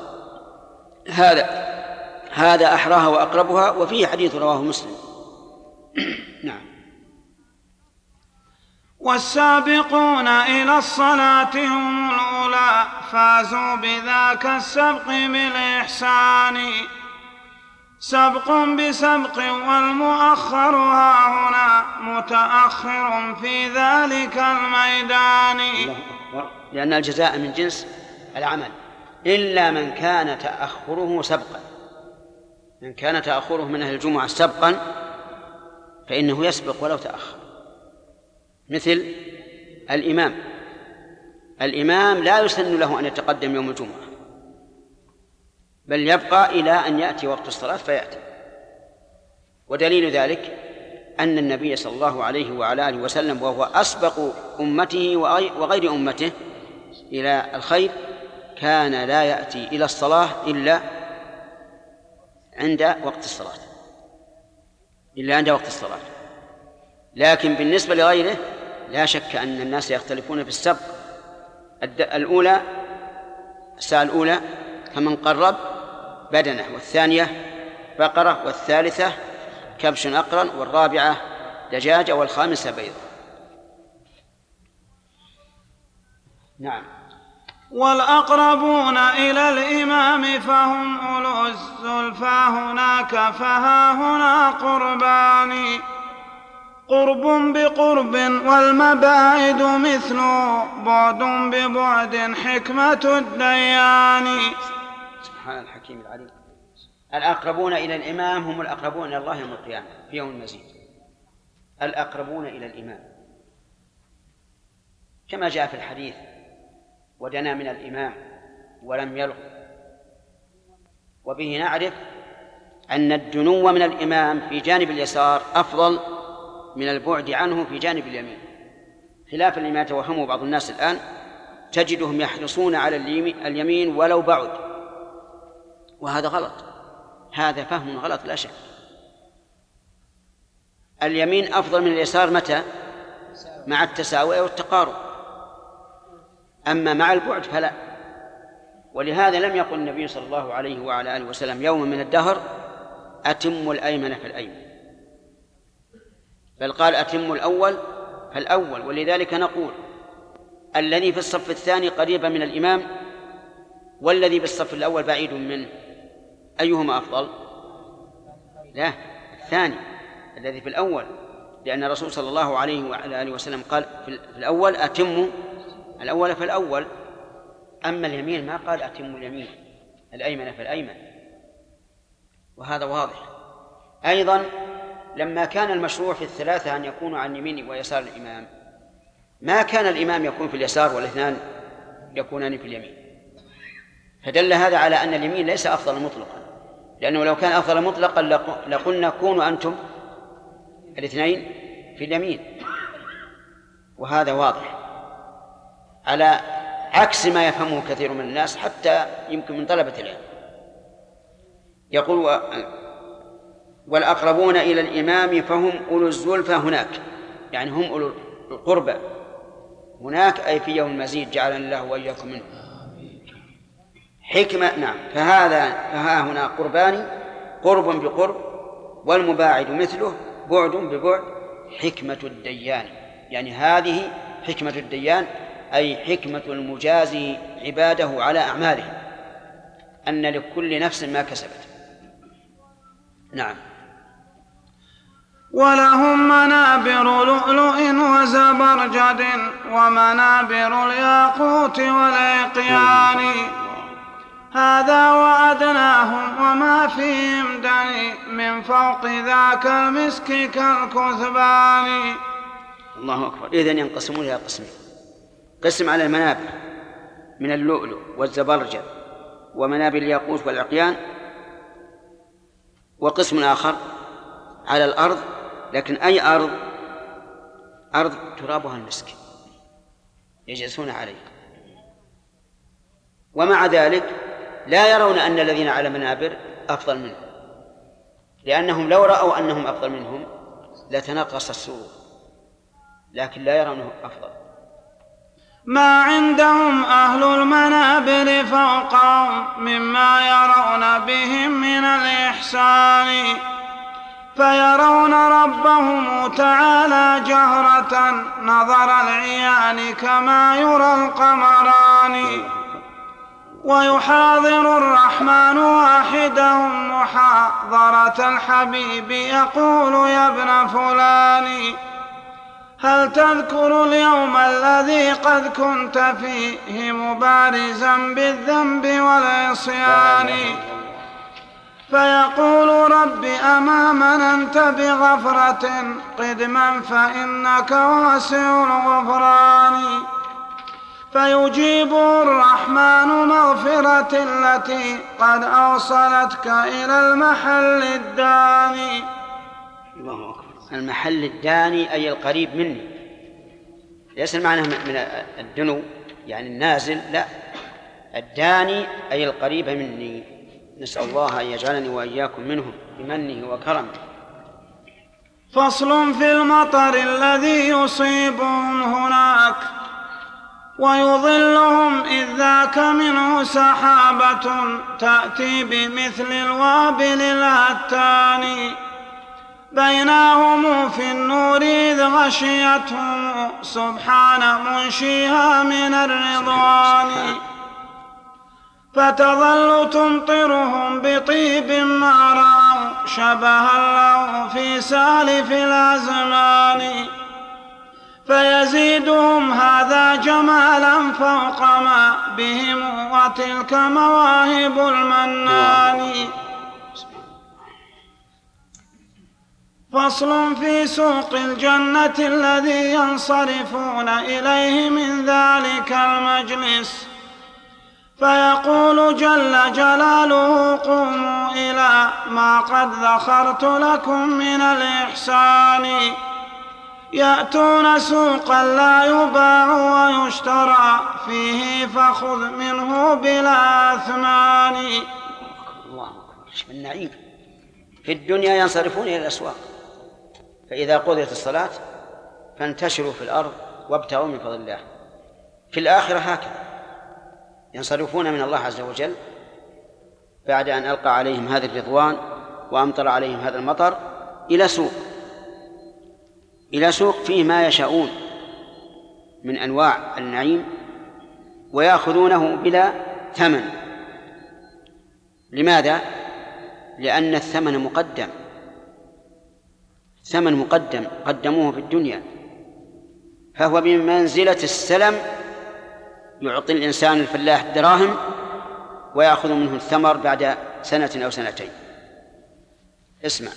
هذا أحراها وأقربها، وفيه حديث رواه مسلم. نعم. والسابقون إلى الصلاة هم الأولى فازوا بذاك السبق بالإحسان، سبق بسبق والمؤخر ها هنا متأخر في ذلك الميدان. لأن الجزاء من جنس العمل، إلا من كان تأخره سبقا. من كان تأخره من أهل الجمعة سبقا فإنه يسبق ولو تأخر، مثل الإمام لا يسن له أن يتقدم يوم الجمعة، بل يبقى إلى أن يأتي وقت الصلاة فيأتي. ودليل ذلك أن النبي صلى الله عليه وعلى آله وسلم وهو أسبق أمته وغير أمته إلى الخير كان لا يأتي إلى الصلاة إلا عند وقت الصلاة، لكن بالنسبة لغيره لا شك أن الناس يختلفون في السبق. الساعة الأولى فمن قرب بدنه، والثانية بقرة، والثالثة كبش أقرن، والرابعة دجاجة، والخامسة بيضة. نعم. والأقربون إلى الإمام فهم أولو الزلفى هناك، فها هنا قربان، قرب بقرب والمباعد مثل بعد ببعد حكمة الديان. سبحان الحكيم العليم. الأقربون إلى الإمام هم الأقربون إلى الله يوم القيامة في يوم المزيد. الأقربون إلى الإمام كما جاء في الحديث: ودنا من الإمام ولم يلغ. وبه نعرف أن الدنو من الإمام في جانب اليسار أفضل من البعد عنه في جانب اليمين، خلافا لما يتوهمه بعض الناس الآن، تجدهم يحرصون على اليمين ولو بعد، وهذا غلط، هذا فهم غلط لا شك. اليمين أفضل من اليسار متى؟ مع التساوي والتقارب، أما مع البعد فلا. ولهذا لم يقل النبي صلى الله عليه وعلى آله وسلم يوما من الدهر: أتم الأيمن فالأيمن، بل قال: أتم الأول فالأول. ولذلك نقول: الذي في الصف الثاني قريبا من الإمام والذي بالصف الأول بعيد منه، أيهما أفضل؟ لا، الثاني الذي في الأول، لأن الرسول صلى الله عليه وعلى آله وسلم قال في الأول: أتم الأول فالأول. أما اليمين ما قال: أتم اليمين الأيمن فالأيمن، وهذا واضح. أيضا لما كان المشروع في الثلاثة أن يكونوا عن يمين ويسار الإمام، ما كان الإمام يكون في اليسار والاثنان يكونان في اليمين، فدل هذا على أن اليمين ليس أفضل مطلقا، لأنه لو كان أفضل مطلقا لقلنا كونوا أنتم الاثنين في اليمين، وهذا واضح على عكس ما يفهمه كثير من الناس حتى يمكن من طلبة العلم. يقول: والأقربون إلى الإمام فهم أولو الزلفى هناك، يعني هم أولو القربى هناك، أي في يوم المزيد، جعلنا الله وإياكم منه. حكمة. نعم. فها هنا قربان، قرب بقرب، والمباعد مثله بعد ببعد حكمة الديان، يعني هذه حكمة الديان، أي حكمة المجازي عباده على أعمالهم، أن لكل نفس ما كسبت. نعم. ولهم منابر لؤلؤ وزبرجد ومنابر الياقوت والعقيان، هذا وأدناهم وما فيهم دني، من فوق ذاك المسك كالكثبان. الله أكبر. إذن ينقسمون إلى قسمين: قسم على المنابر من اللؤلؤ والزبرجد ومنابر الياقوت والعقيان، وقسم آخر على الأرض، لكن أي أرض؟ أرض ترابها المسك يجلسون عليه. ومع ذلك لا يرون أن الذين على منابر أفضل منهم، لأنهم لو رأوا أنهم أفضل منهم لتنقص السرور، لكن لا يرونه أفضل. ما عندهم أهل المنابر فوقهم مما يرون بهم من الإحسان، فيرون ربهم تعالى جهرة نظر العيان كما يرى القمران، ويحاضر الرحمن واحدهم محاضرة الحبيب يقول: يا ابن فلان، هل تذكر اليوم الذي قد كنت فيه مبارزا بالذنب والعصيان؟ فيقول رب أما مننت بغفرة قدما فإنك واسع الغفران. فيجيب الرحمن مغفرة التي قد أوصلتك إلى المحل الداني. الله أكبر. المحل الداني أي القريب مني، ليس المعنى من الدنو يعني النازل، لا، الداني أي القريب مني. نسأل الله أن يجعلني وإياكم منهم بمنه وكرمه. فصل في المطر الذي يصيبهم هناك ويظلهم إذ ذاك منه سحابة تأتي بمثل الوابل الهتان بينهم في النور إذ غشيتهم سبحان منشيها من الرضوان. فتظل تمطرهم بطيب ما رأوا شبها له في سالف الأزمان. فيزيدهم هذا جمالا فوق ما بهم وتلك مواهب المنان. فصل في سوق الجنة الذي ينصرفون إليه من ذلك المجلس. فيقول جل جلاله قوموا إلى ما قد ذخرت لكم من الإحسان. يأتون سوقا لا يباع ويشترى فيه فخذ منه بلا أثمان. الله أكبر. النعيم في الدنيا ينصرفون إلى الأسواق، فإذا قضيت الصلاة فانتشروا في الأرض وابتغوا من فضل الله. في الآخرة هكذا ينصرفون من الله عز وجل بعد أن ألقى عليهم هذا الرضوان وأمطر عليهم هذا المطر إلى سوق فيه ما يشاءون من أنواع النعيم ويأخذونه بلا ثمن. لماذا؟ لأن الثمن مقدم، ثمن مقدم قدموه في الدنيا، فهو بمنزلة السلم. يعطي الإنسان الفلاح دراهم ويأخذ منه الثمر بعد سنة أو سنتين. اسمع،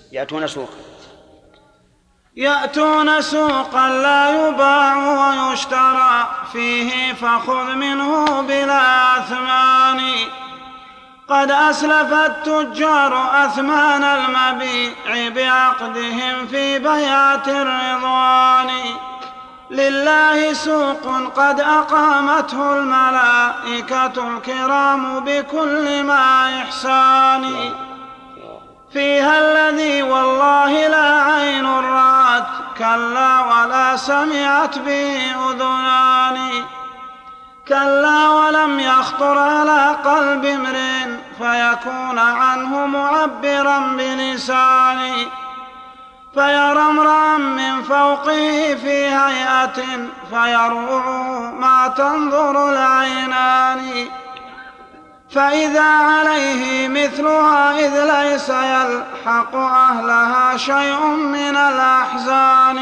يأتون سوقا لا يباع ويشترى فيه فخذ منه بلا أثمان. قد أسلف التجار أثمان المبيع بعقدهم في بيعة الرضوان. لله سوق قد أقامته الملائكة الكرام بكل ما إحسان. فيها الذي والله لا عين رأت كلا ولا سمعت به أذنان. كلا ولم يخطر على قلب امرئ فيكون عنه معبرا بلسان. فيرى امرأ من فوقه في هيئة فيروعه ما تنظر العينان. فإذا عليه مثلها إذ ليس يلحق أهلها شيء من الأحزان.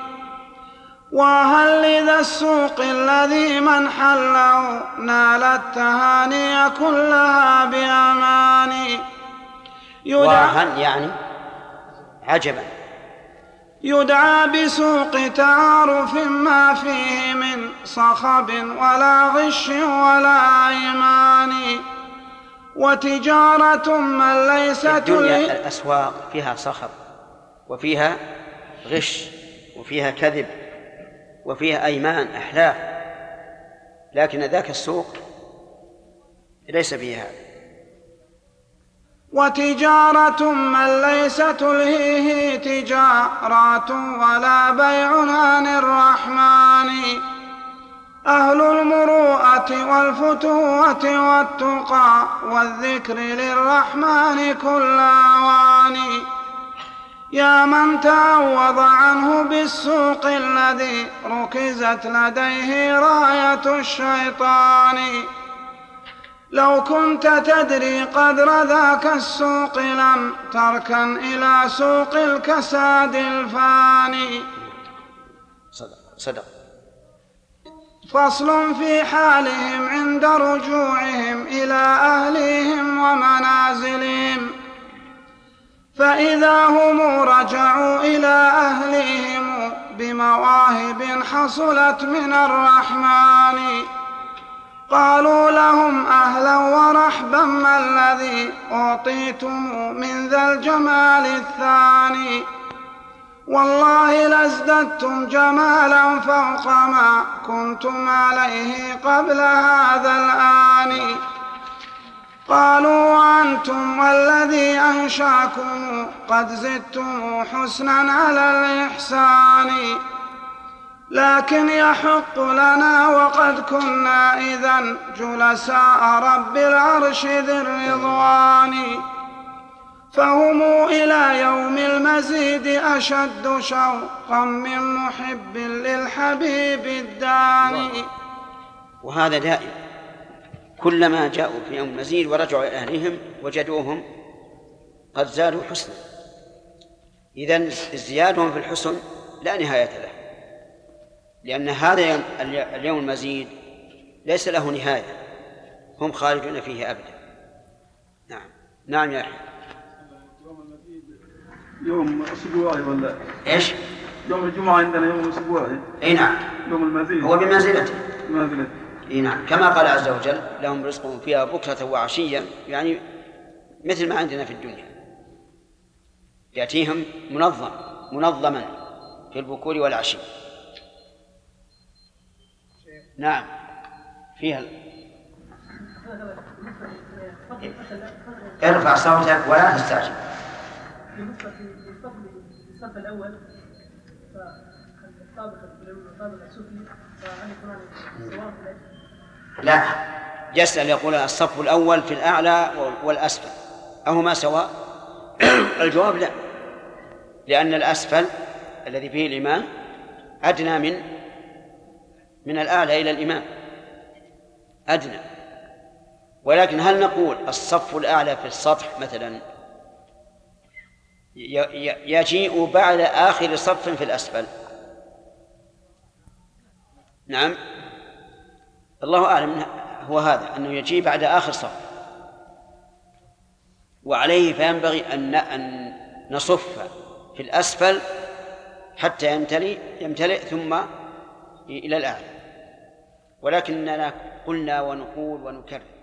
وهل لذا السوق الذي من حله نال التهاني كلها بأمان. وهل يعني عجبا. يدعى بسوق تعارف ما فيه من صخب ولا غش ولا أيمان. وتجارة من ليست الدنيا الأسواق فيها صخب وفيها غش وفيها كذب وفيها أيمان أحلاف، لكن ذاك السوق ليس فيها. وتجارة من ليس تلهيه تجارات ولا بيع عن الرحمن. أهل المروءة والفتوة والتقى والذكر للرحمن كل أوان. يا من تعوض عنه بالسوق الذي ركزت لديه راية الشيطان. لو كنت تدري قدر ذاك السوق لم تركن إلى سوق الكساد الفاني. صدق. فصل في حالهم عند رجوعهم إلى أهليهم ومنازلهم فإذا هم رجعوا إلى أهلهم بمواهب حصلت من الرحمن قالوا لهم أهلا ورحبا ما الذي أعطيتم من ذا الجمال الثاني والله لازددتم جمالا فوق ما كنتم عليه قبل هذا الآن قالوا وأنتم والذي أنشاكم قد زدتم حسنا على الإحسان لكن يحق لنا وقد كنا إذن جلساء رب العرش ذي الرضوان فهم إلى يوم المزيد أشد شوقا من محب للحبيب الداني. وهذا دائم، كلما جاءوا في يوم المزيد ورجعوا إلى أهلهم وجدوهم قد زادوا حسنا. إذن ازديادهم في الحسن لا نهاية له، لأن هذا اليوم المزيد ليس له نهاية، هم خالدون فيه أبدا. نعم. نعم يا أخي. يوم أسبوعي ولا إيش؟ يوم الجمعة عندنا يوم أسبوعي. أي نعم. يوم المزيد هو بمنزلته. بمنزلته. أي نعم، كما قال عز وجل لهم رزقهم فيها بكرة وعشيا، يعني مثل ما عندنا في الدنيا، يأتيهم منظما في البكور والعشي. نعم فيها. ارفع صوتك ولا تستعجل. بالنسبة للصف الأول فالطابق والطابق السفلي فهل يكون سواء في الأجل؟ لا، يسأل يقول الصف الأول في الأعلى والأسفل أهما سواء؟ الجواب لا، لأن الأسفل الذي فيه الإمام أدنى من الأعلى إلى الإمام أدنى. ولكن هل نقول الصف الأعلى في السطح مثلا يجيء بعد آخر صف في الأسفل؟ نعم، الله أعلم هو هذا، أنه يجيء بعد آخر صف، وعليه فينبغي أن نصف في الأسفل حتى يمتلئ ثم إلى الأعلى. ولكننا قلنا ونقول ونكرر